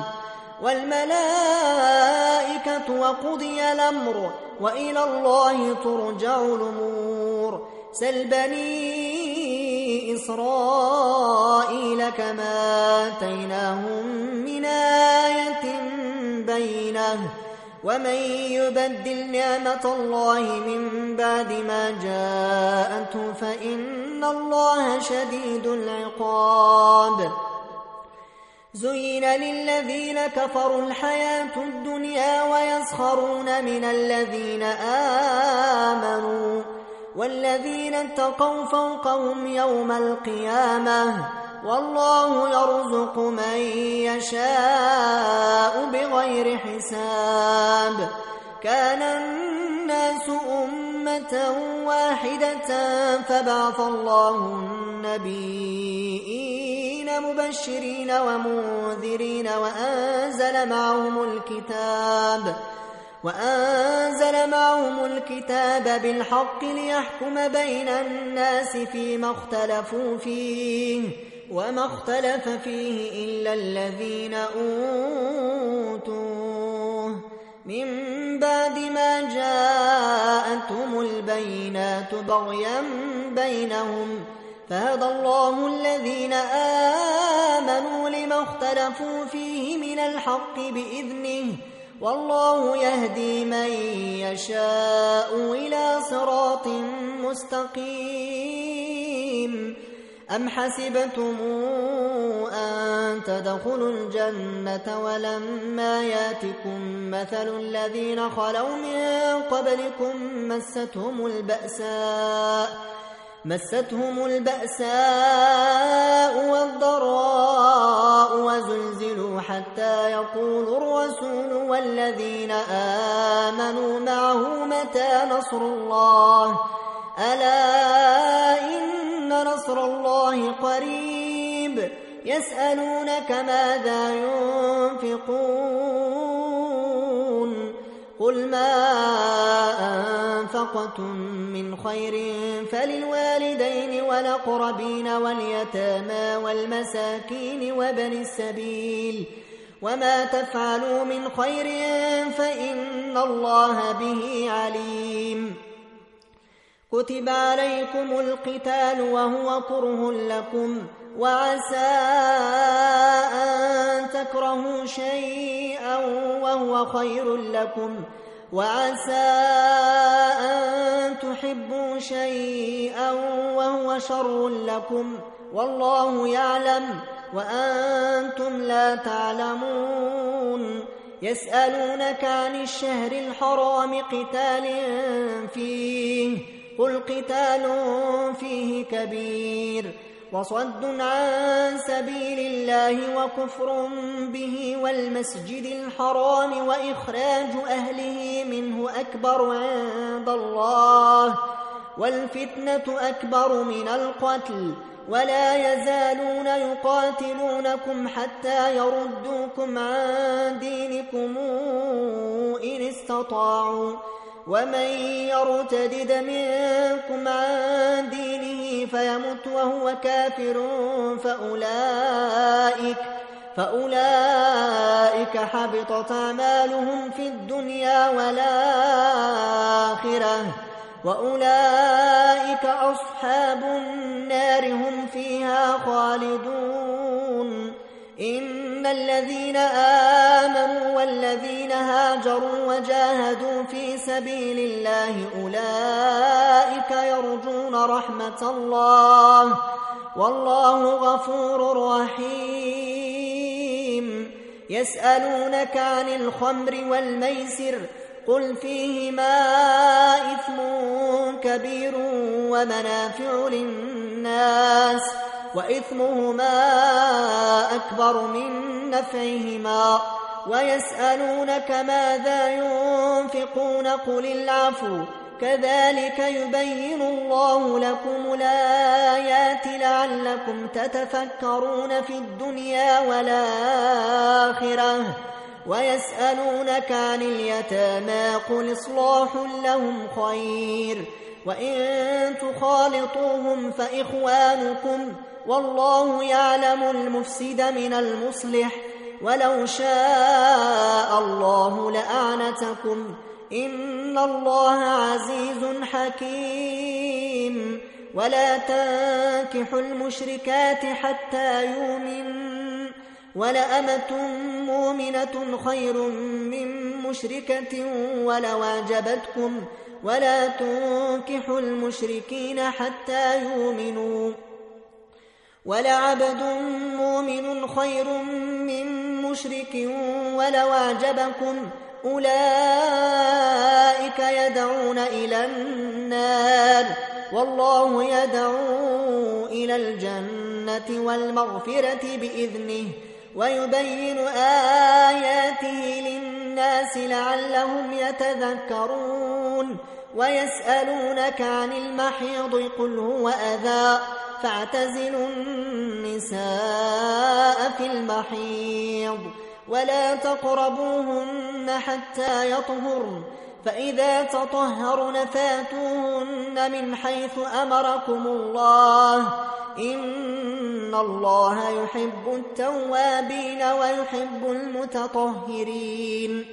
والملائكة وقضي الأمر وإلى الله ترجع الأمور. سل بني إسرائيل كما آتيناهم من آية بينة ومن يبدل نعمة الله من بعد ما جاءته فإن الله شديد العقاب. زين للذين كفروا الحياة الدنيا ويسخرون من الذين آمنوا والذين اتقوا فوقهم يوم القيامة والله يرزق من يشاء بغير حساب. كان الناس أمة واحدة فبعث الله النبيين مبشرين ومنذرين وأنزل معهم الكتاب وأنزل معهم الكتاب بالحق ليحكم بين الناس فيما اختلفوا فيه وما اختلف فيه إلا الذين أوتوه من بعد ما جاءتهم البينات بغيا بينهم فهدى الله الذين آمنوا لما اختلفوا فيه من الحق بإذنه والله يهدي من يشاء إلى صراط مستقيم. أم حسبتم أن تدخلوا الجنة ولما ياتكم مثل الذين خلوا من قبلكم مستهم البأساء مستهم البأساء والضراء وزلزلوا حتى يقول الرسول والذين آمنوا معه متى نصر الله ألا إن نصر الله قريب. يسألونك ماذا ينفقون قل ما أنفقتم من خير فللوالدين والأقربين واليتامى والمساكين وابن السبيل وما تفعلوا من خير فإن الله به عليم. كتب عليكم القتال وهو كره لكم وعسى أن تكرهوا شيئا وهو خير لكم وعسى أن تحبوا شيئا وهو شر لكم والله يعلم وأنتم لا تعلمون. يسألونك عن الشهر الحرام قتال فيه قل قتال فيه كبير وصد عن سبيل الله وكفر به والمسجد الحرام وإخراج أهله منه أكبر عند الله والفتنة أكبر من القتل ولا يزالون يقاتلونكم حتى يردوكم عن دينكم إن استطاعوا ومن يرتدد منكم عن دينه فيمت وهو كافر فأولئك, فأولئك حبطت أعمالهم في الدنيا والآخرة وأولئك أصحاب النار هم فيها خالدون. إن الذين آمنوا والذين هاجروا وجاهدوا في سبيل الله أولئك يرجون رحمة الله والله غفور رحيم. يسألونك عن الخمر والميسر قل فيهما إثم كبير ومنافع للناس وإثمهما أكبر من نفعهما ويسألونك ماذا ينفقون قل العفو كذلك يبين الله لكم الآيات لعلكم تتفكرون في الدنيا والآخرة. ويسألونك عن اليتامى قل إصلاح لهم خير وإن تخالطوهم فإخوانكم والله يعلم المفسد من المصلح ولو شاء الله لأعنتكم إن الله عزيز حكيم. ولا تنكحوا المشركات حتى يؤمنوا ولأمة مؤمنة خير من مشركة ولو أعجبتكم ولا تنكحوا المشركين حتى يؤمنوا ولعبد مؤمن خير من مشرك ولو أعجبكم أولئك يدعون إلى النار والله يدعو إلى الجنة والمغفرة بإذنه ويبين آياته للناس لعلهم يتذكرون. ويسألونك عن المحيض قل هو أذى فاعتزلوا النساء في المحيض ولا تقربوهن حتى يطهرن فإذا تطهرن فاتوهن من حيث أمركم الله إن الله يحب التوابين ويحب المتطهرين.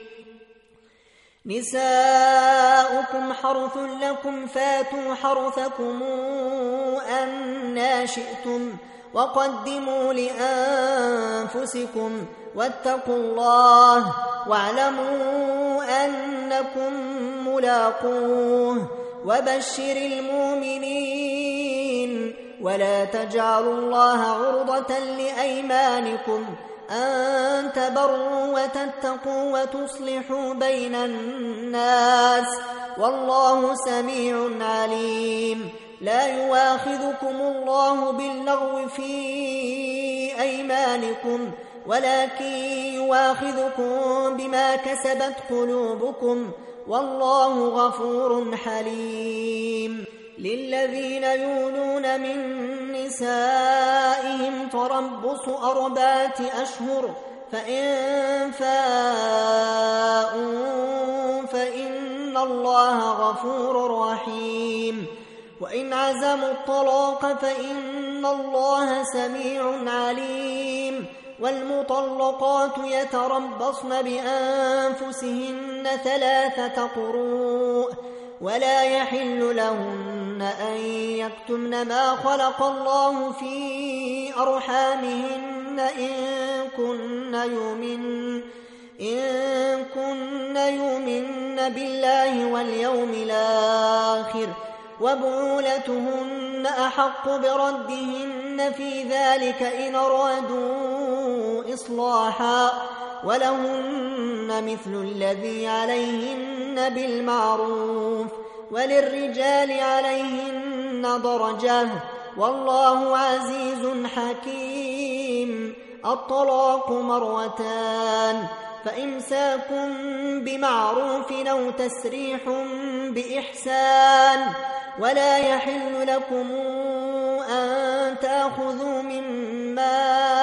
نساؤكم حرث لكم فاتوا حرثكم أنى شئتم وقدموا لأنفسكم واتقوا الله واعلموا أنكم ملاقوه وبشر المؤمنين. ولا تجعلوا الله عرضة لأيمانكم أن تبروا وتتقوا وتصلحوا بين الناس والله سميع عليم. لا يؤاخذكم الله باللغو في أيمانكم ولكن يؤاخذكم بما كسبت قلوبكم والله غفور حليم. للذين يولون من نسائهم تربص أربعة أشهر فإن فاءوا فإن الله غفور رحيم. وإن عزموا الطلاق فإن الله سميع عليم. والمطلقات يتربصن بأنفسهن ثلاثة قروء ولا يحل لهن أن يكتمن ما خلق الله في أرحامهن إن كن يؤمن إن كن يؤمن بالله واليوم الآخر وبعولتهن أحق بردهن في ذلك إن أرادوا إصلاحا ولهن مثل الذي عليهن بالمعروف وللرجال عليهن درجة والله عزيز حكيم. الطلاق مرتان فإمساك بمعروف أو تسريح بإحسان ولا يحل لكم أن تأخذوا مما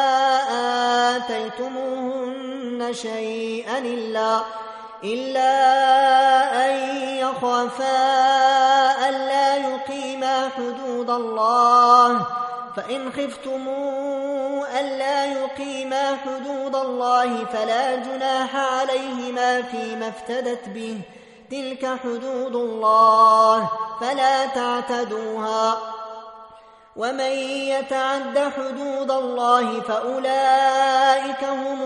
آتيتموهن شيئا إلا, إلا أن يخافا ألا يقيما حدود الله فإن خفتموا ألا يقيما حدود الله فلا جناح عليهما فيما افتدت به تلك حدود الله فلا تعتدوها ومن يتعد حدود الله فأولئك هم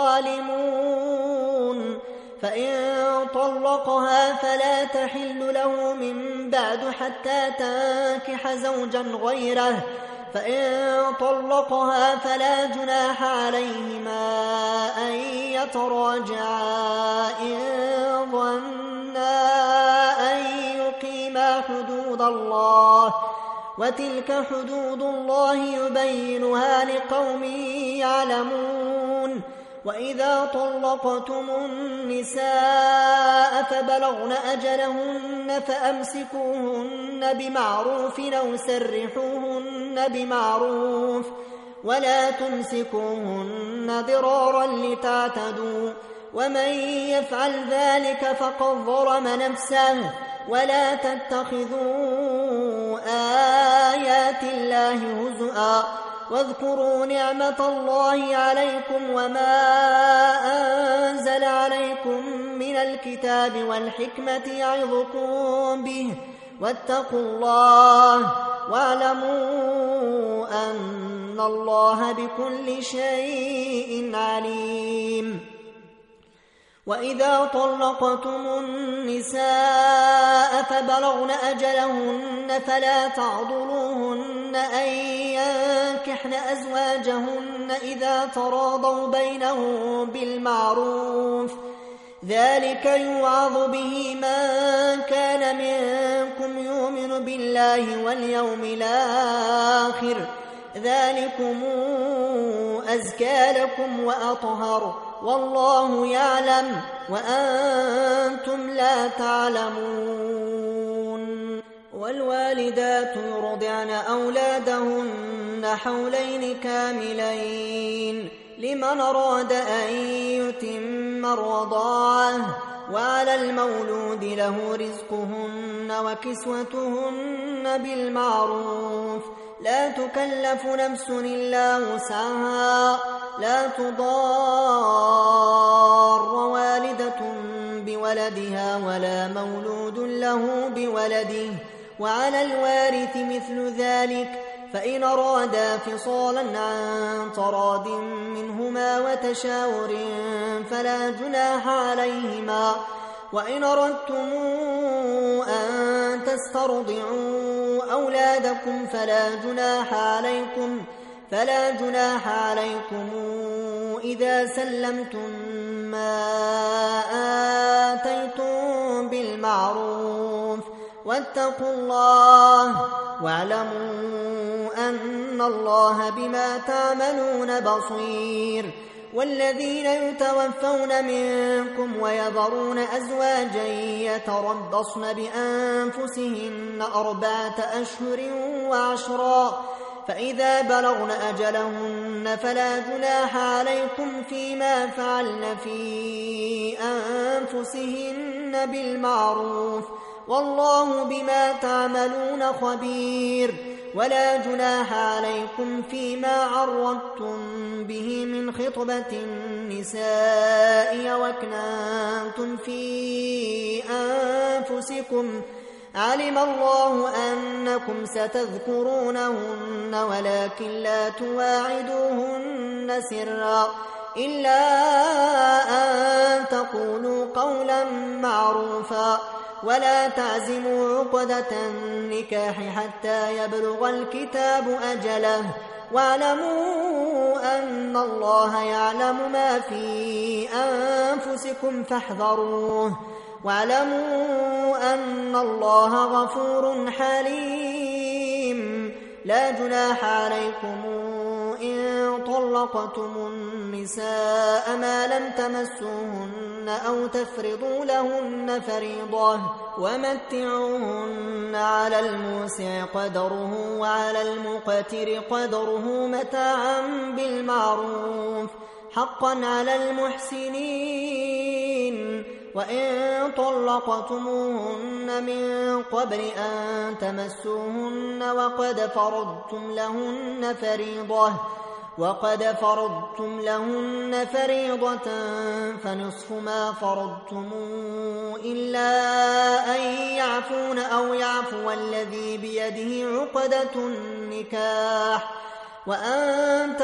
الظالمون. فإن طلقها فلا تحل له من بعد حتى تنكح زوجا غيره فإن طلقها فلا جناح عليهما أن يتراجعا إن ظنا أن يقيما حدود الله وتلك حدود الله يبينها لقوم يعلمون. وإذا طلقتم النساء فبلغن أجلهن فأمسكوهن بمعروف أو سرحوهن بمعروف ولا تمسكوهن ضرارا لتعتدوا ومن يفعل ذلك فقد ظلم نفسه ولا تتخذوا آيات الله هزؤا واذكروا نعمة الله عليكم وما أنزل عليكم من الكتاب والحكمة يعظكم به واتقوا الله واعلموا أن الله بكل شيء عليم. وإذا طلقتم النساء فبلغن أجلهن فلا تعضلوهن أن ينكحن أزواجهن إذا تراضوا بينهم بالمعروف ذلك يوعظ به من كان منكم يؤمن بالله واليوم الآخر ذلكم أزكى لكم وأطهر والله يعلم وأنتم لا تعلمون. والوالدات يرضعن أولادهن حولين كاملين لمن أراد أن يتم الرضاعة وعلى المولود له رزقهن وكسوتهن بالمعروف لا تكلف نفس إلا وسعها لا تضار والدة بولدها ولا مولود له بولده وعلى الوارث مثل ذلك فإن أرادا فصالا عن تراض منهما وتشاور فلا جناح عليهما. وإن أردتم أن تسترضعوا أولادكم فلا جناح عليكم فلا جناح عليكم إذا سلمتم ما آتيتم بالمعروف واتقوا الله واعلموا أن الله بما تعملون بصير. والذين يتوفون منكم ويذرون أزواجا يتربصن بأنفسهن أربعة أشهر وعشرا فإذا بلغن أجلهن فلا جناح عليكم فيما فعلن في أنفسهن بالمعروف والله بما تعملون خبير. ولا جناح عليكم فيما عرضتم به من خطبة النساء وأكننتم في أنفسكم علم الله أنكم ستذكرونهن ولكن لا تواعدوهن سرا إلا أن تقولوا قولا معروفا ولا تعزموا عقدة النكاح حتى يبلغ الكتاب أجله واعلموا أن الله يعلم ما في أنفسكم فاحذروه واعلموا أن الله غفور حليم. لا جناح عليكم إن طلقتم النساء ما لم تمسوهن أو تفرضوا لهن فريضة ومتعوهن على الموسع قدره وعلى المقتر قدره متاعا بالمعروف حقا على المحسنين. وإن طلقتموهن من قبل أن تمسوهن وقد فرضتم لهن فريضة وقد فرضتم لهن فريضة فنصف ما فرضتم إلا أن يعفون أو يعفو الذي بيده عقدة النكاح وأن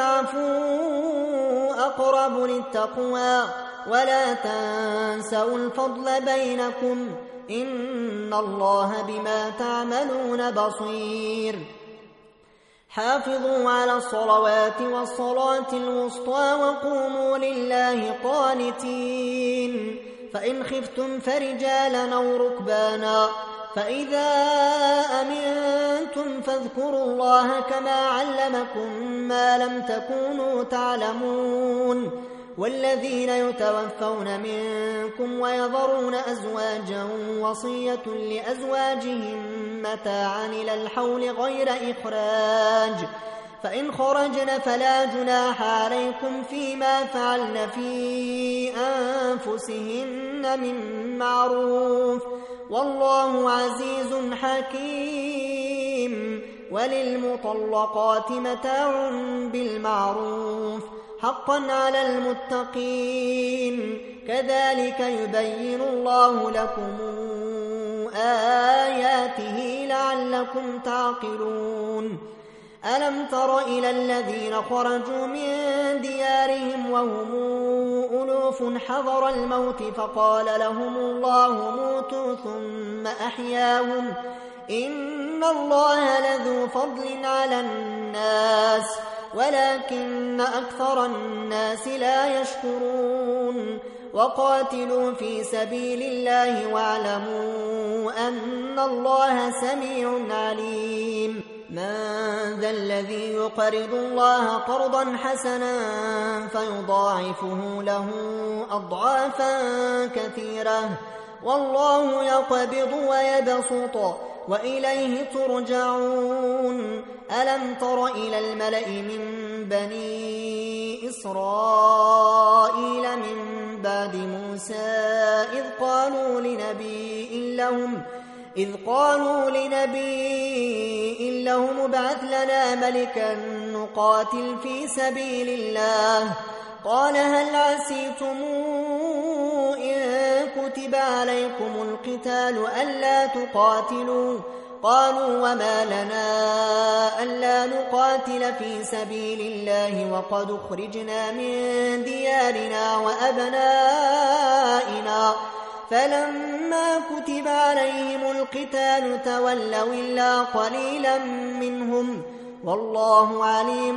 تعفوا أقرب للتقوى ولا تنسوا الفضل بينكم إن الله بما تعملون بصير. حافظوا على الصلوات والصلاة الوسطى وقوموا لله قانتين. فإن خفتم فرجالا أو ركبانا فإذا أمنتم فاذكروا الله كما علمكم ما لم تكونوا تعلمون. والذين يتوفون منكم ويذرون أزواجا وصية لأزواجهم متاعا إلى الحول غير إخراج فإن خرجن فلا جناح عليكم فيما فعلن في أنفسهن من معروف والله عزيز حكيم. وللمطلقات متاع بالمعروف حقا على المتقين. كذلك يبين الله لكم آياته لعلكم تعقلون. ألم تر إلى الذين خرجوا من ديارهم وهم ألوف حذر الموت فقال لهم الله موتوا ثم أحياهم إن الله لذو فضل على الناس ولكن أكثر الناس لا يشكرون. وقاتلوا في سبيل الله واعلموا أن الله سميع عليم. من ذا الذي يقرض الله قرضا حسنا فيضاعفه له أضعافا كثيرة والله يقبض ويبسط وإليه ترجعون. ألم تر إلى الملأ من بني إسرائيل من بعد موسى إذ قالوا لنبي لهم إذ قالوا لنبي لهم ابعث لنا ملكا نقاتل في سبيل الله قال هل عسيتم إن كتب عليكم القتال ألا تقاتلوا قالوا وما لنا ألا نقاتل في سبيل الله وقد أخرجنا من ديارنا وأبنائنا فلما كتب عليهم القتال تولوا إلا قليلا منهم والله عليم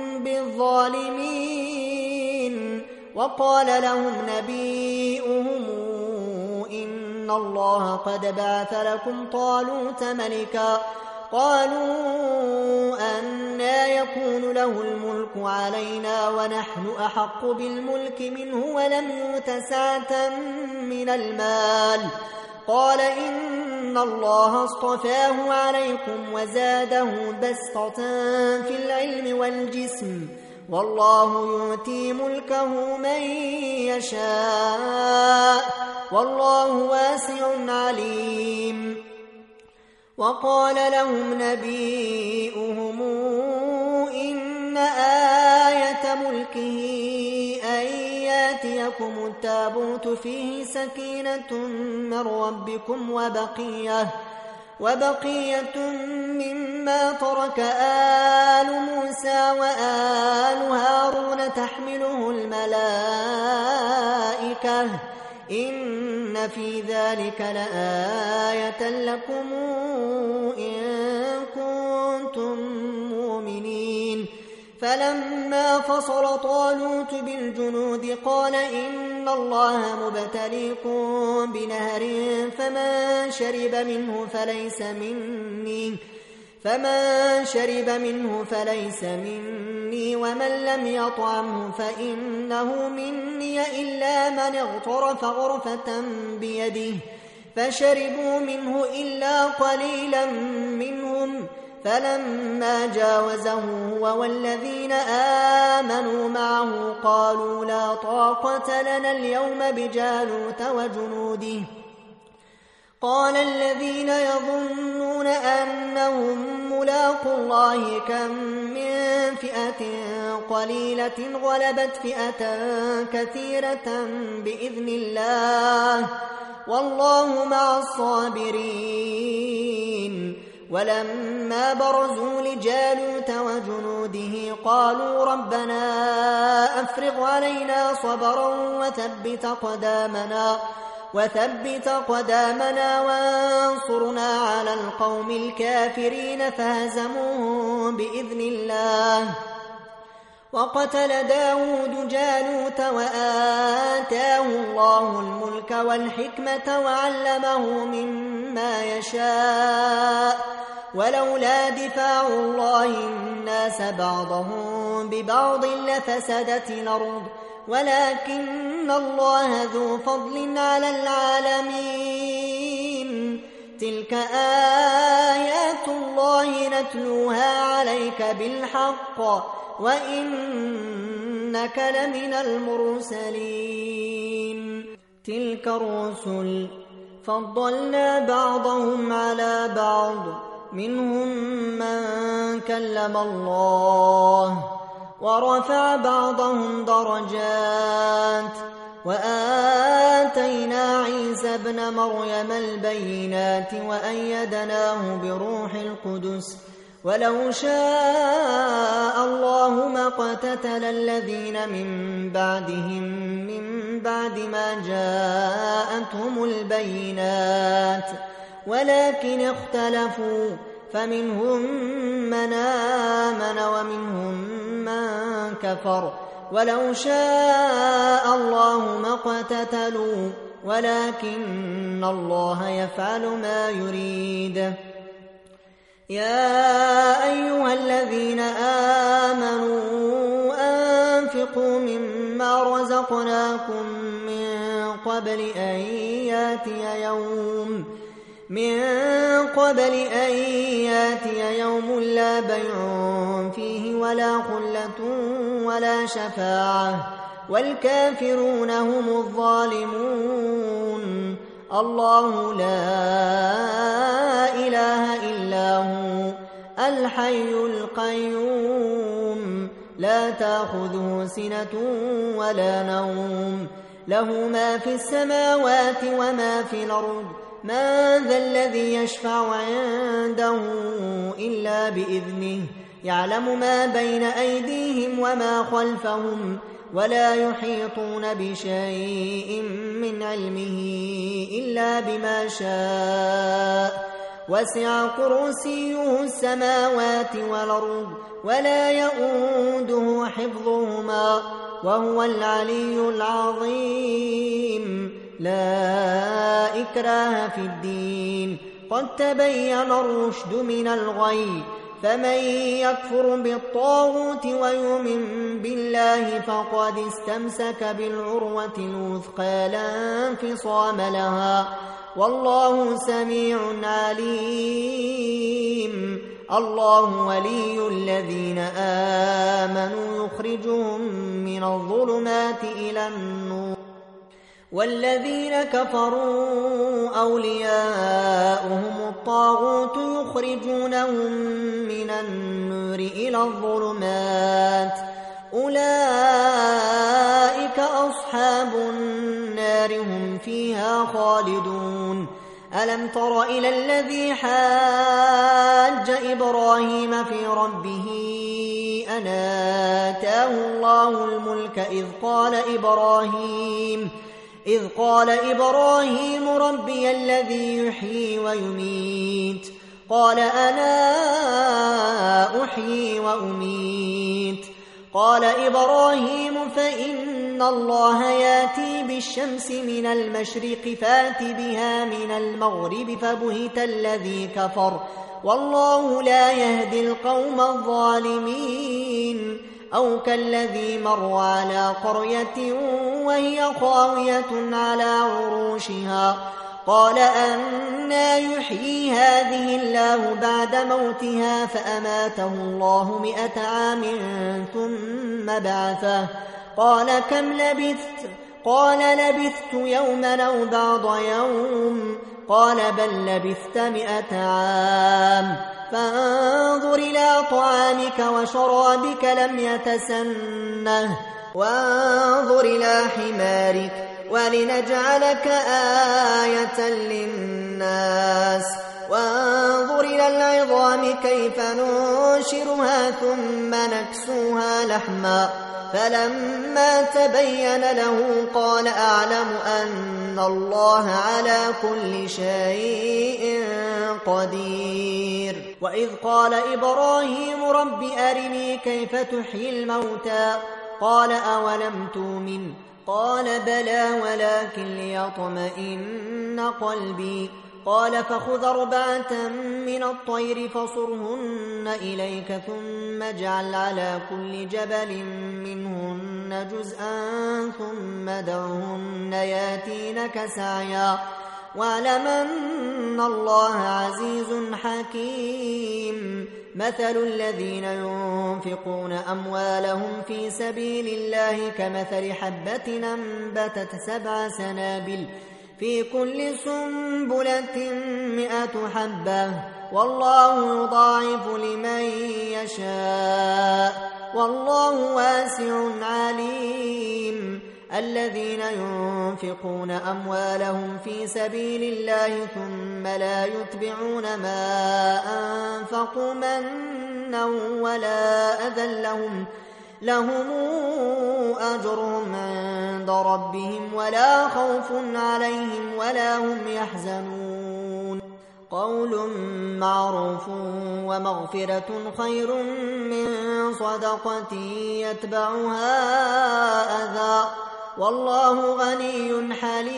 بالظالمين. وقال لهم نبيئهم إن الله قد بعث لكم طالوت ملكا قالوا أنى يكون له الملك علينا ونحن أحق بالملك منه ولم يؤت سعة من المال قال إن الله اصطفاه عليكم وزاده بسطة في العلم والجسم والله يؤتي ملكه من يشاء والله واسع عليم. وقال لهم نبيئهم إن آية ملكه أن ياتيكم التابوت فيه سكينة من ربكم وبقية وبقية مما ترك آل موسى وآل هارون تحمله الملائكة إن في ذلك لآية لكم إن كنتم مؤمنين. فلما فصل طالوت بالجنود قال إن الله مبتليكم بنهر فمن شرب منه فليس مني فمن شرب منه فليس مني ومن لم يطعمه فإنه مني إلا من اغترف غرفة بيده فشربوا منه إلا قليلا منهم. فلما جاوزه هو والذين آمنوا معه قالوا لا طاقة لنا اليوم بجالوت وجنوده. قال الذين يظنون أنهم ملاقوا الله كم من فئة قليلة غلبت فئة كثيرة بإذن الله والله مع الصابرين. ولما برزوا لجالوت وجنوده قالوا ربنا أفرغ علينا صبرا وثبت قدامنا وثبت قدامنا وانصرنا على القوم الكافرين فهزموهم بإذن الله. وقتل داود جالوت وآتاه الله الملك والحكمة وعلمه مما يشاء ولولا دفاع الله الناس بعضهم ببعض لفسدت الأرض ولكن الله ذو فضل على العالمين. تلك آيات الله نتلوها عليك بالحق وإنك لمن المرسلين. تلك الرسل فضلنا بعضهم على بعض منهم من كلم الله ورفع بعضهم درجات وآتينا عيسى ابن مريم البينات وأيدناه بروح القدس ولو شاء الله ما اقتتل الذين من بعدهم من بعد ما جاءتهم البينات ولكن اختلفوا فمنهم من آمن ومنهم من كفر ولو شاء الله ما اقتتلوا ولكن الله يفعل ما يريد. يا أيها الذين آمنوا أنفقوا مما رزقناكم من قبل أن ياتي يوم من قبل أن ياتي يوم لا بيع فيه ولا خلة ولا شفاعة والكافرون هم الظالمون. الله لا إله إلا هو الحي القيوم لا تأخذه سنة ولا نوم له ما في السماوات وما في الأرض من ذا الذي يشفع عنده إلا بإذنه يعلم ما بين أيديهم وما خلفهم ولا يحيطون بشيء من علمه إلا بما شاء وسع كرسيه السماوات والأرض ولا يؤوده حفظهما وهو العلي العظيم. لا إكراه في الدين قد تبين الرشد من الغي فمن يكفر بالطاغوت ويؤمن بالله فقد استمسك بالعروة الوثقى لا انفصام لها والله سميع عليم. الله ولي الذين آمنوا يخرجهم من الظلمات إلى النور والذين كفروا أولياؤهم الطاغوت يخرجونهم من النور إلى الظلمات أولئك أصحاب النار هم فيها خالدون. ألم تر إلى الذي حاج إبراهيم في ربه أن آتاه الله الملك إذ قال إبراهيم إذ قال إبراهيم ربي الذي يحيي ويميت قال أنا أحيي وأميت قال إبراهيم فإن الله ياتي بالشمس من المشرق فات بها من المغرب فبهت الذي كفر والله لا يهدي القوم الظالمين أو كالذي مر على قرية وهي خاوية على عروشها قال أنى يحيي هذه الله بعد موتها فأماته الله مئة عام ثم بعثه قال كم لبثت قال لبثت يوما أو بعض يوم قال بل لبثت مئة عام فانظر إلى طعامك وشرابك لم يتسنه وانظر إلى حمارك ولنجعلك آية للناس وانظر إلى العظام كيف ننشرها ثم نكسوها لحما فلما تبين له قال أعلم أن الله على كل شيء قدير وإذ قال إبراهيم رب أرني كيف تحيي الموتى قال أولم تؤمن قال بلى ولكن ليطمئن قلبي قال فخذ أربعة من الطير فصرهن إليك ثم اجعل على كل جبل منهن جزءا ثم دعهن ياتينك سعيا واعلم أن الله عزيز حكيم مثل الذين ينفقون أموالهم في سبيل الله كمثل حبة أنبتت سبع سنابل في كل سنبلة مئة حبة والله يضاعف لمن يشاء والله واسع عليم الذين ينفقون أموالهم في سبيل الله ثم لا يتبعون ما أنفقوا منا ولا أذى لهم لهم أجرهم عند ربهم ولا خوف عليهم ولا هم يحزنون قول معروف ومغفرة خير من صدقة يتبعها أذى والله غني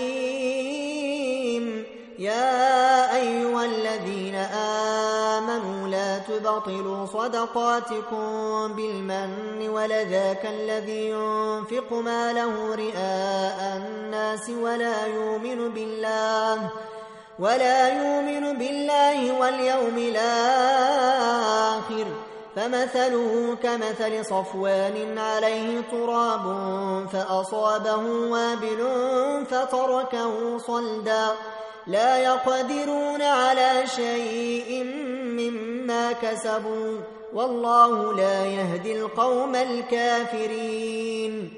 حليم يا أيها الذين آمنوا لا تبطلوا صدقاتكم بالمن ولذاك الذي ينفق ماله رئاء الناس ولا يؤمن بالله ولا يؤمن بالله واليوم الآخر فمثله كمثل صفوان عليه تراب فأصابه وابل فتركه صلدا لا يقدرون على شيء مما كسبوا والله لا يهدي القوم الكافرين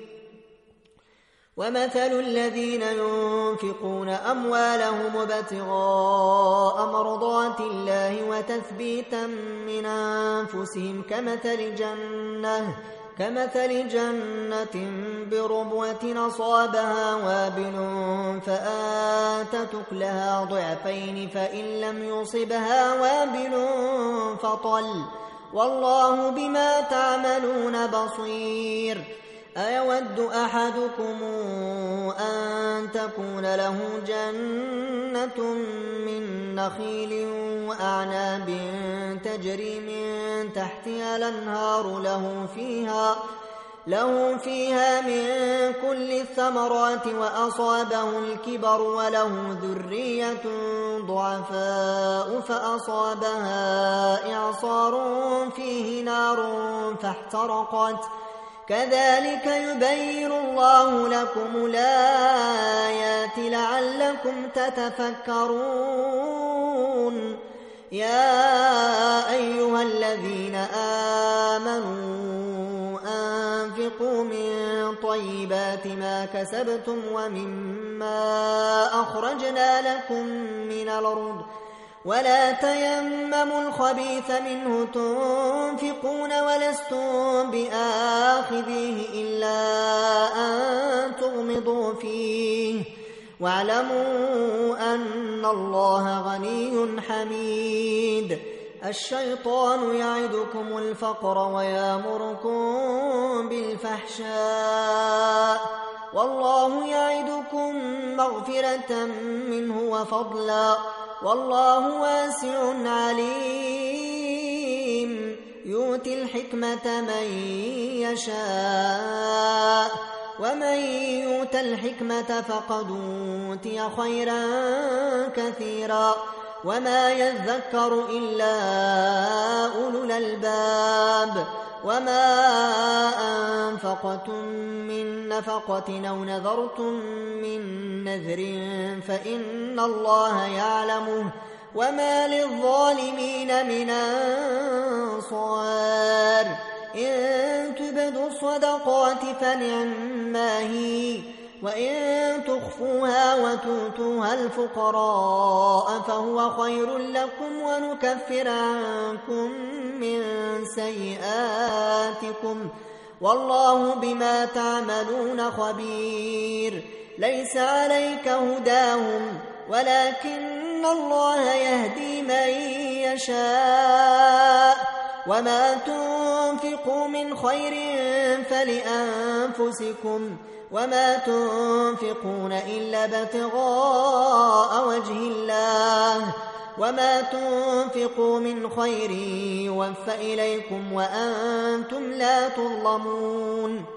ومثل الذين ينفقون أموالهم ابتغاء مرضات الله وتثبيتا من أنفسهم كمثل جنة كمثل جنة بربوة أصابها وابل فآتت أكلها ضعفين فإن لم يصبها وابل فطل والله بما تعملون بصير أيود أحدكم أن تكون له جنة من نخيل وأعناب تجري من تحتها الأنهار له فيها له فيها من كل الثمرات وأصابه الكبر وله ذرية ضعفاء فأصابها إعصار فيه نار فاحترقت كذلك يبين الله لكم الآيات لعلكم تتفكرون يا أيها الذين آمنوا أنفقوا من طيبات ما كسبتم ومما أخرجنا لكم من الأرض ولا تيمموا الخبيث منه تنفقون ولستم بآخذيه إلا أن تغمضوا فيه واعلموا أن الله غني حميد. الشيطان يعدكم الفقر ويأمركم بالفحشاء والله يعدكم مغفرة منه وفضلا والله واسع عليم. يؤتي الحكمة من يشاء ومن يؤت الحكمة فقد أوتي خيرا كثيرا وما يذكر إلا أولو الألباب. وما أنفقتم من نفقة أو نذرتم من نذر فإن الله يعلمه وما للظالمين من أنصار. إن تبدوا الصدقات فنعما هي وإن تخفوها وتؤتوها الفقراء فهو خير لكم ونكفر عنكم من سيئاتكم والله بما تعملون خبير. ليس عليك هداهم ولكن الله يهدي من يشاء وما تنفقوا من خير فلأنفسكم وما تنفقون إلا ابتغاء وجه الله وما تنفقوا من خير يوفى إليكم وأنتم لا تظلمون.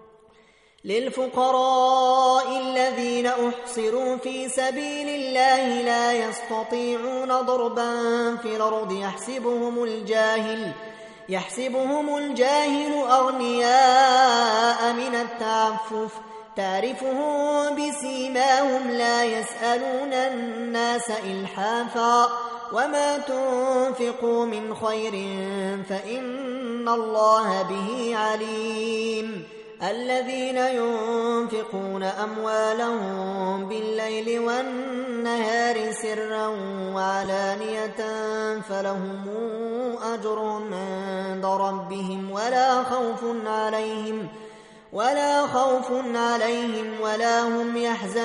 للفقراء الذين أحصروا في سبيل الله لا يستطيعون ضربا في الأرض يحسبهم الجاهل يحسبهم الجاهل أغنياء من التعفف تعرفهم بسيماهم لا يسألون الناس إلحافا وما تنفقوا من خير فإن الله به عليم. الذين ينفقون أموالهم بالليل والنهار سرا وعلانية فلهم أجرهم عند ربهم ولا خوف عليهم ولا خوف عليهم ولا هم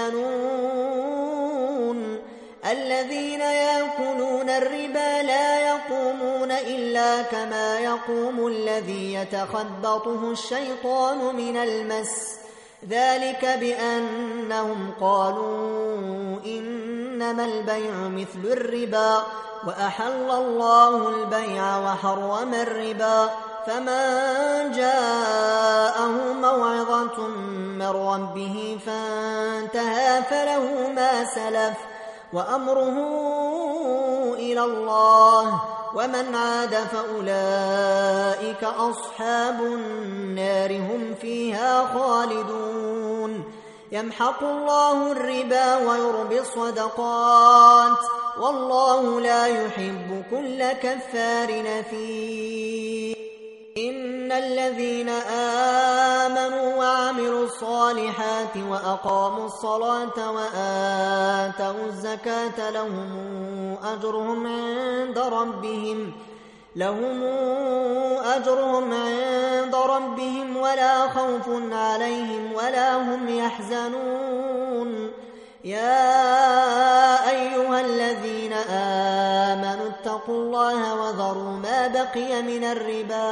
يحزنون. الذين يأكلون الربا لا يقومون إلا كما يقوم الذي يتخبطه الشيطان من المس ذلك بأنهم قالوا إنما البيع مثل الربا وأحل الله البيع وحرم الربا فمن جاءه موعظة من ربه فانتهى فله ما سلف وأمره إلى الله ومن عاد فأولئك أصحاب النار هم فيها خالدون. يمحق الله الربا ويربي الصدقات والله لا يحب كل كفار أثيم. إن الذين آمنوا وعملوا الصالحات وأقاموا الصلاة وآتوا الزكاة لهم أجرهم عند ربهم لهم أجرهم عند ربهم ولا خوف عليهم ولا هم يحزنون. يا أيها الذين آمنوا اتقوا الله وذروا ما بقي من الربا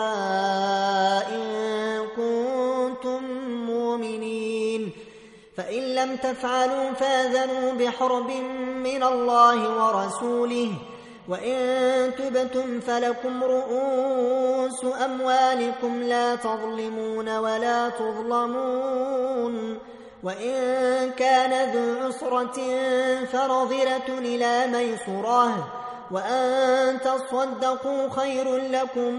إن كنتم مؤمنين فإن لم تفعلوا فاذنوا بحرب من الله ورسوله وإن تبتم فلكم رؤوس أموالكم لا تظلمون ولا تظلمون. وإن كان ذو عسرة فنظرة إلى ميسرة وأن تصدقوا خير لكم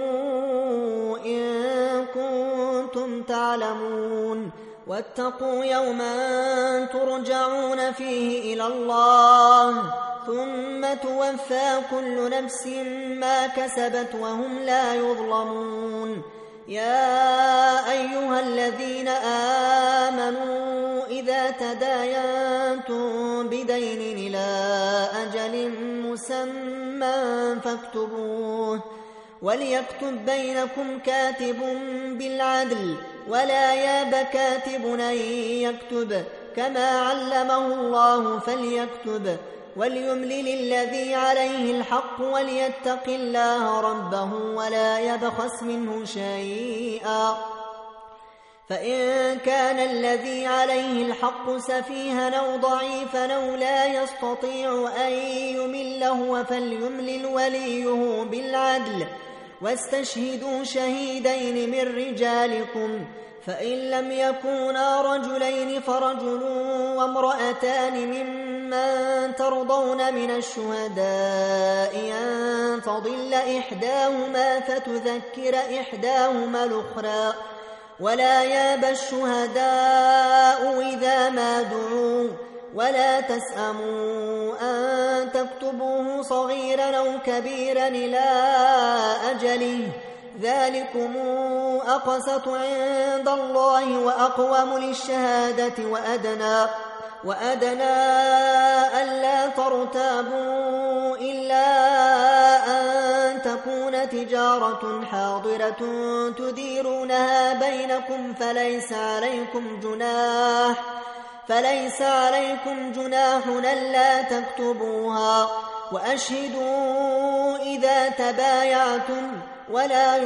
إن كنتم تعلمون. واتقوا يوما ترجعون فيه إلى الله ثم توفى كل نفس ما كسبت وهم لا يظلمون. يا أيها الذين آمنوا إذا تداينتم بدين إلى أجل مسمى علما فاكتبوه وليكتب بينكم كاتب بالعدل ولا ياب كاتب أن يكتب كما علمه الله فليكتب وليملل الذي عليه الحق وليتق الله ربه ولا يبخس منه شيئا فإن كان الذي عليه الحق سفيها أو ضعيفا أو لا يستطيع أن يمله فليملل وليه بالعدل واستشهدوا شهيدين من رجالكم فإن لم يكونا رجلين فرجل وامرأتان ممن ترضون من الشهداء أن تضل إحداهما فتذكر إحداهما الأخرى ولا يابى الشهداء إذا ما دعوا ولا تسأموا أن تكتبوه صغيرا أو كبيرا إلى أجله ذلكم أقسط عند الله وأقوم للشهادة وأدنى وأدنى ألا ترتابوا إلا أن تكون تجارة حاضرة تديرونها بينكم فليس عليكم جناح فليس عليكم جناح ألا تكتبوها وأشهدوا إذا تبايعتم ولا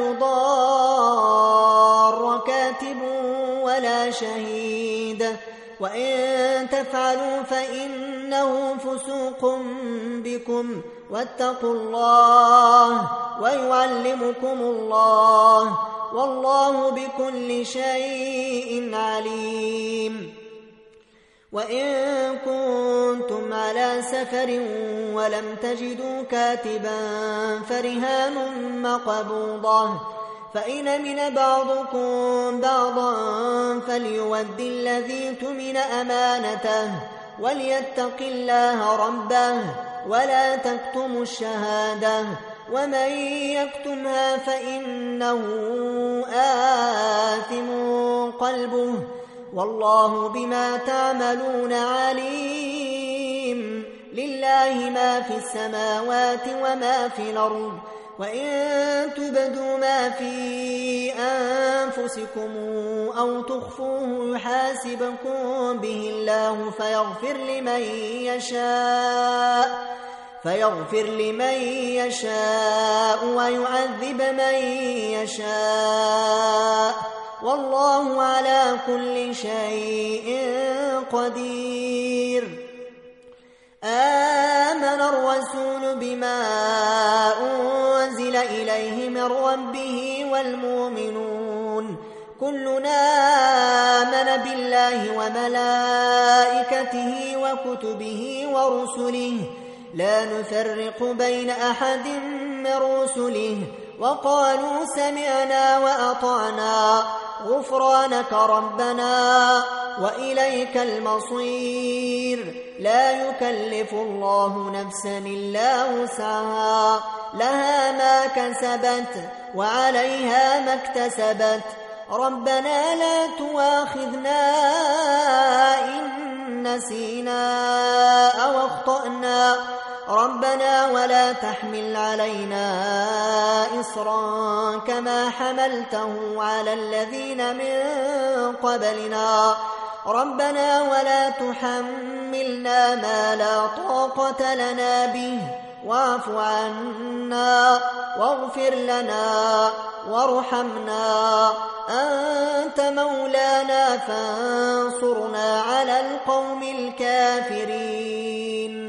يضار كاتب ولا شهيد وإن تفعلوا فإنه فسوق بكم واتقوا الله ويعلمكم الله والله بكل شيء عليم وإن كنتم على سفر ولم تجدوا كاتبا فرهان مقبوضة فإن أمن بعضكم بعضا فليؤد الذي اؤتمن أمانته وليتق الله ربه ولا تكتموا الشهادة ومن يكتمها فإنه آثم قلبه والله بما تعملون عليم لله ما في السماوات وما في الأرض وإن تبدوا ما في أنفسكم أو تخفوه يحاسبكم به الله فيغفر لمن يشاء فيغفر لمن يشاء ويعذب من يشاء والله على كل شيء قدير آمن الرسول بما أنزل إليه من ربه والمؤمنون كلنا آمن بالله وملائكته وكتبه ورسله لا نفرق بين أحد من رسله وقالوا سمعنا وأطعنا غفرانك ربنا وإليك المصير لا يكلف الله نفسا إلا وسعها لها ما كسبت وعليها ما اكتسبت ربنا لا تؤاخذنا إن نسينا أو أخطأنا ربنا ولا تحمل علينا إصرا كما حملته على الذين من قبلنا ربنا ولا تحملنا ما لا طاقة لنا به واعف عنا واغفر لنا وارحمنا أنت مولانا فانصرنا على القوم الكافرين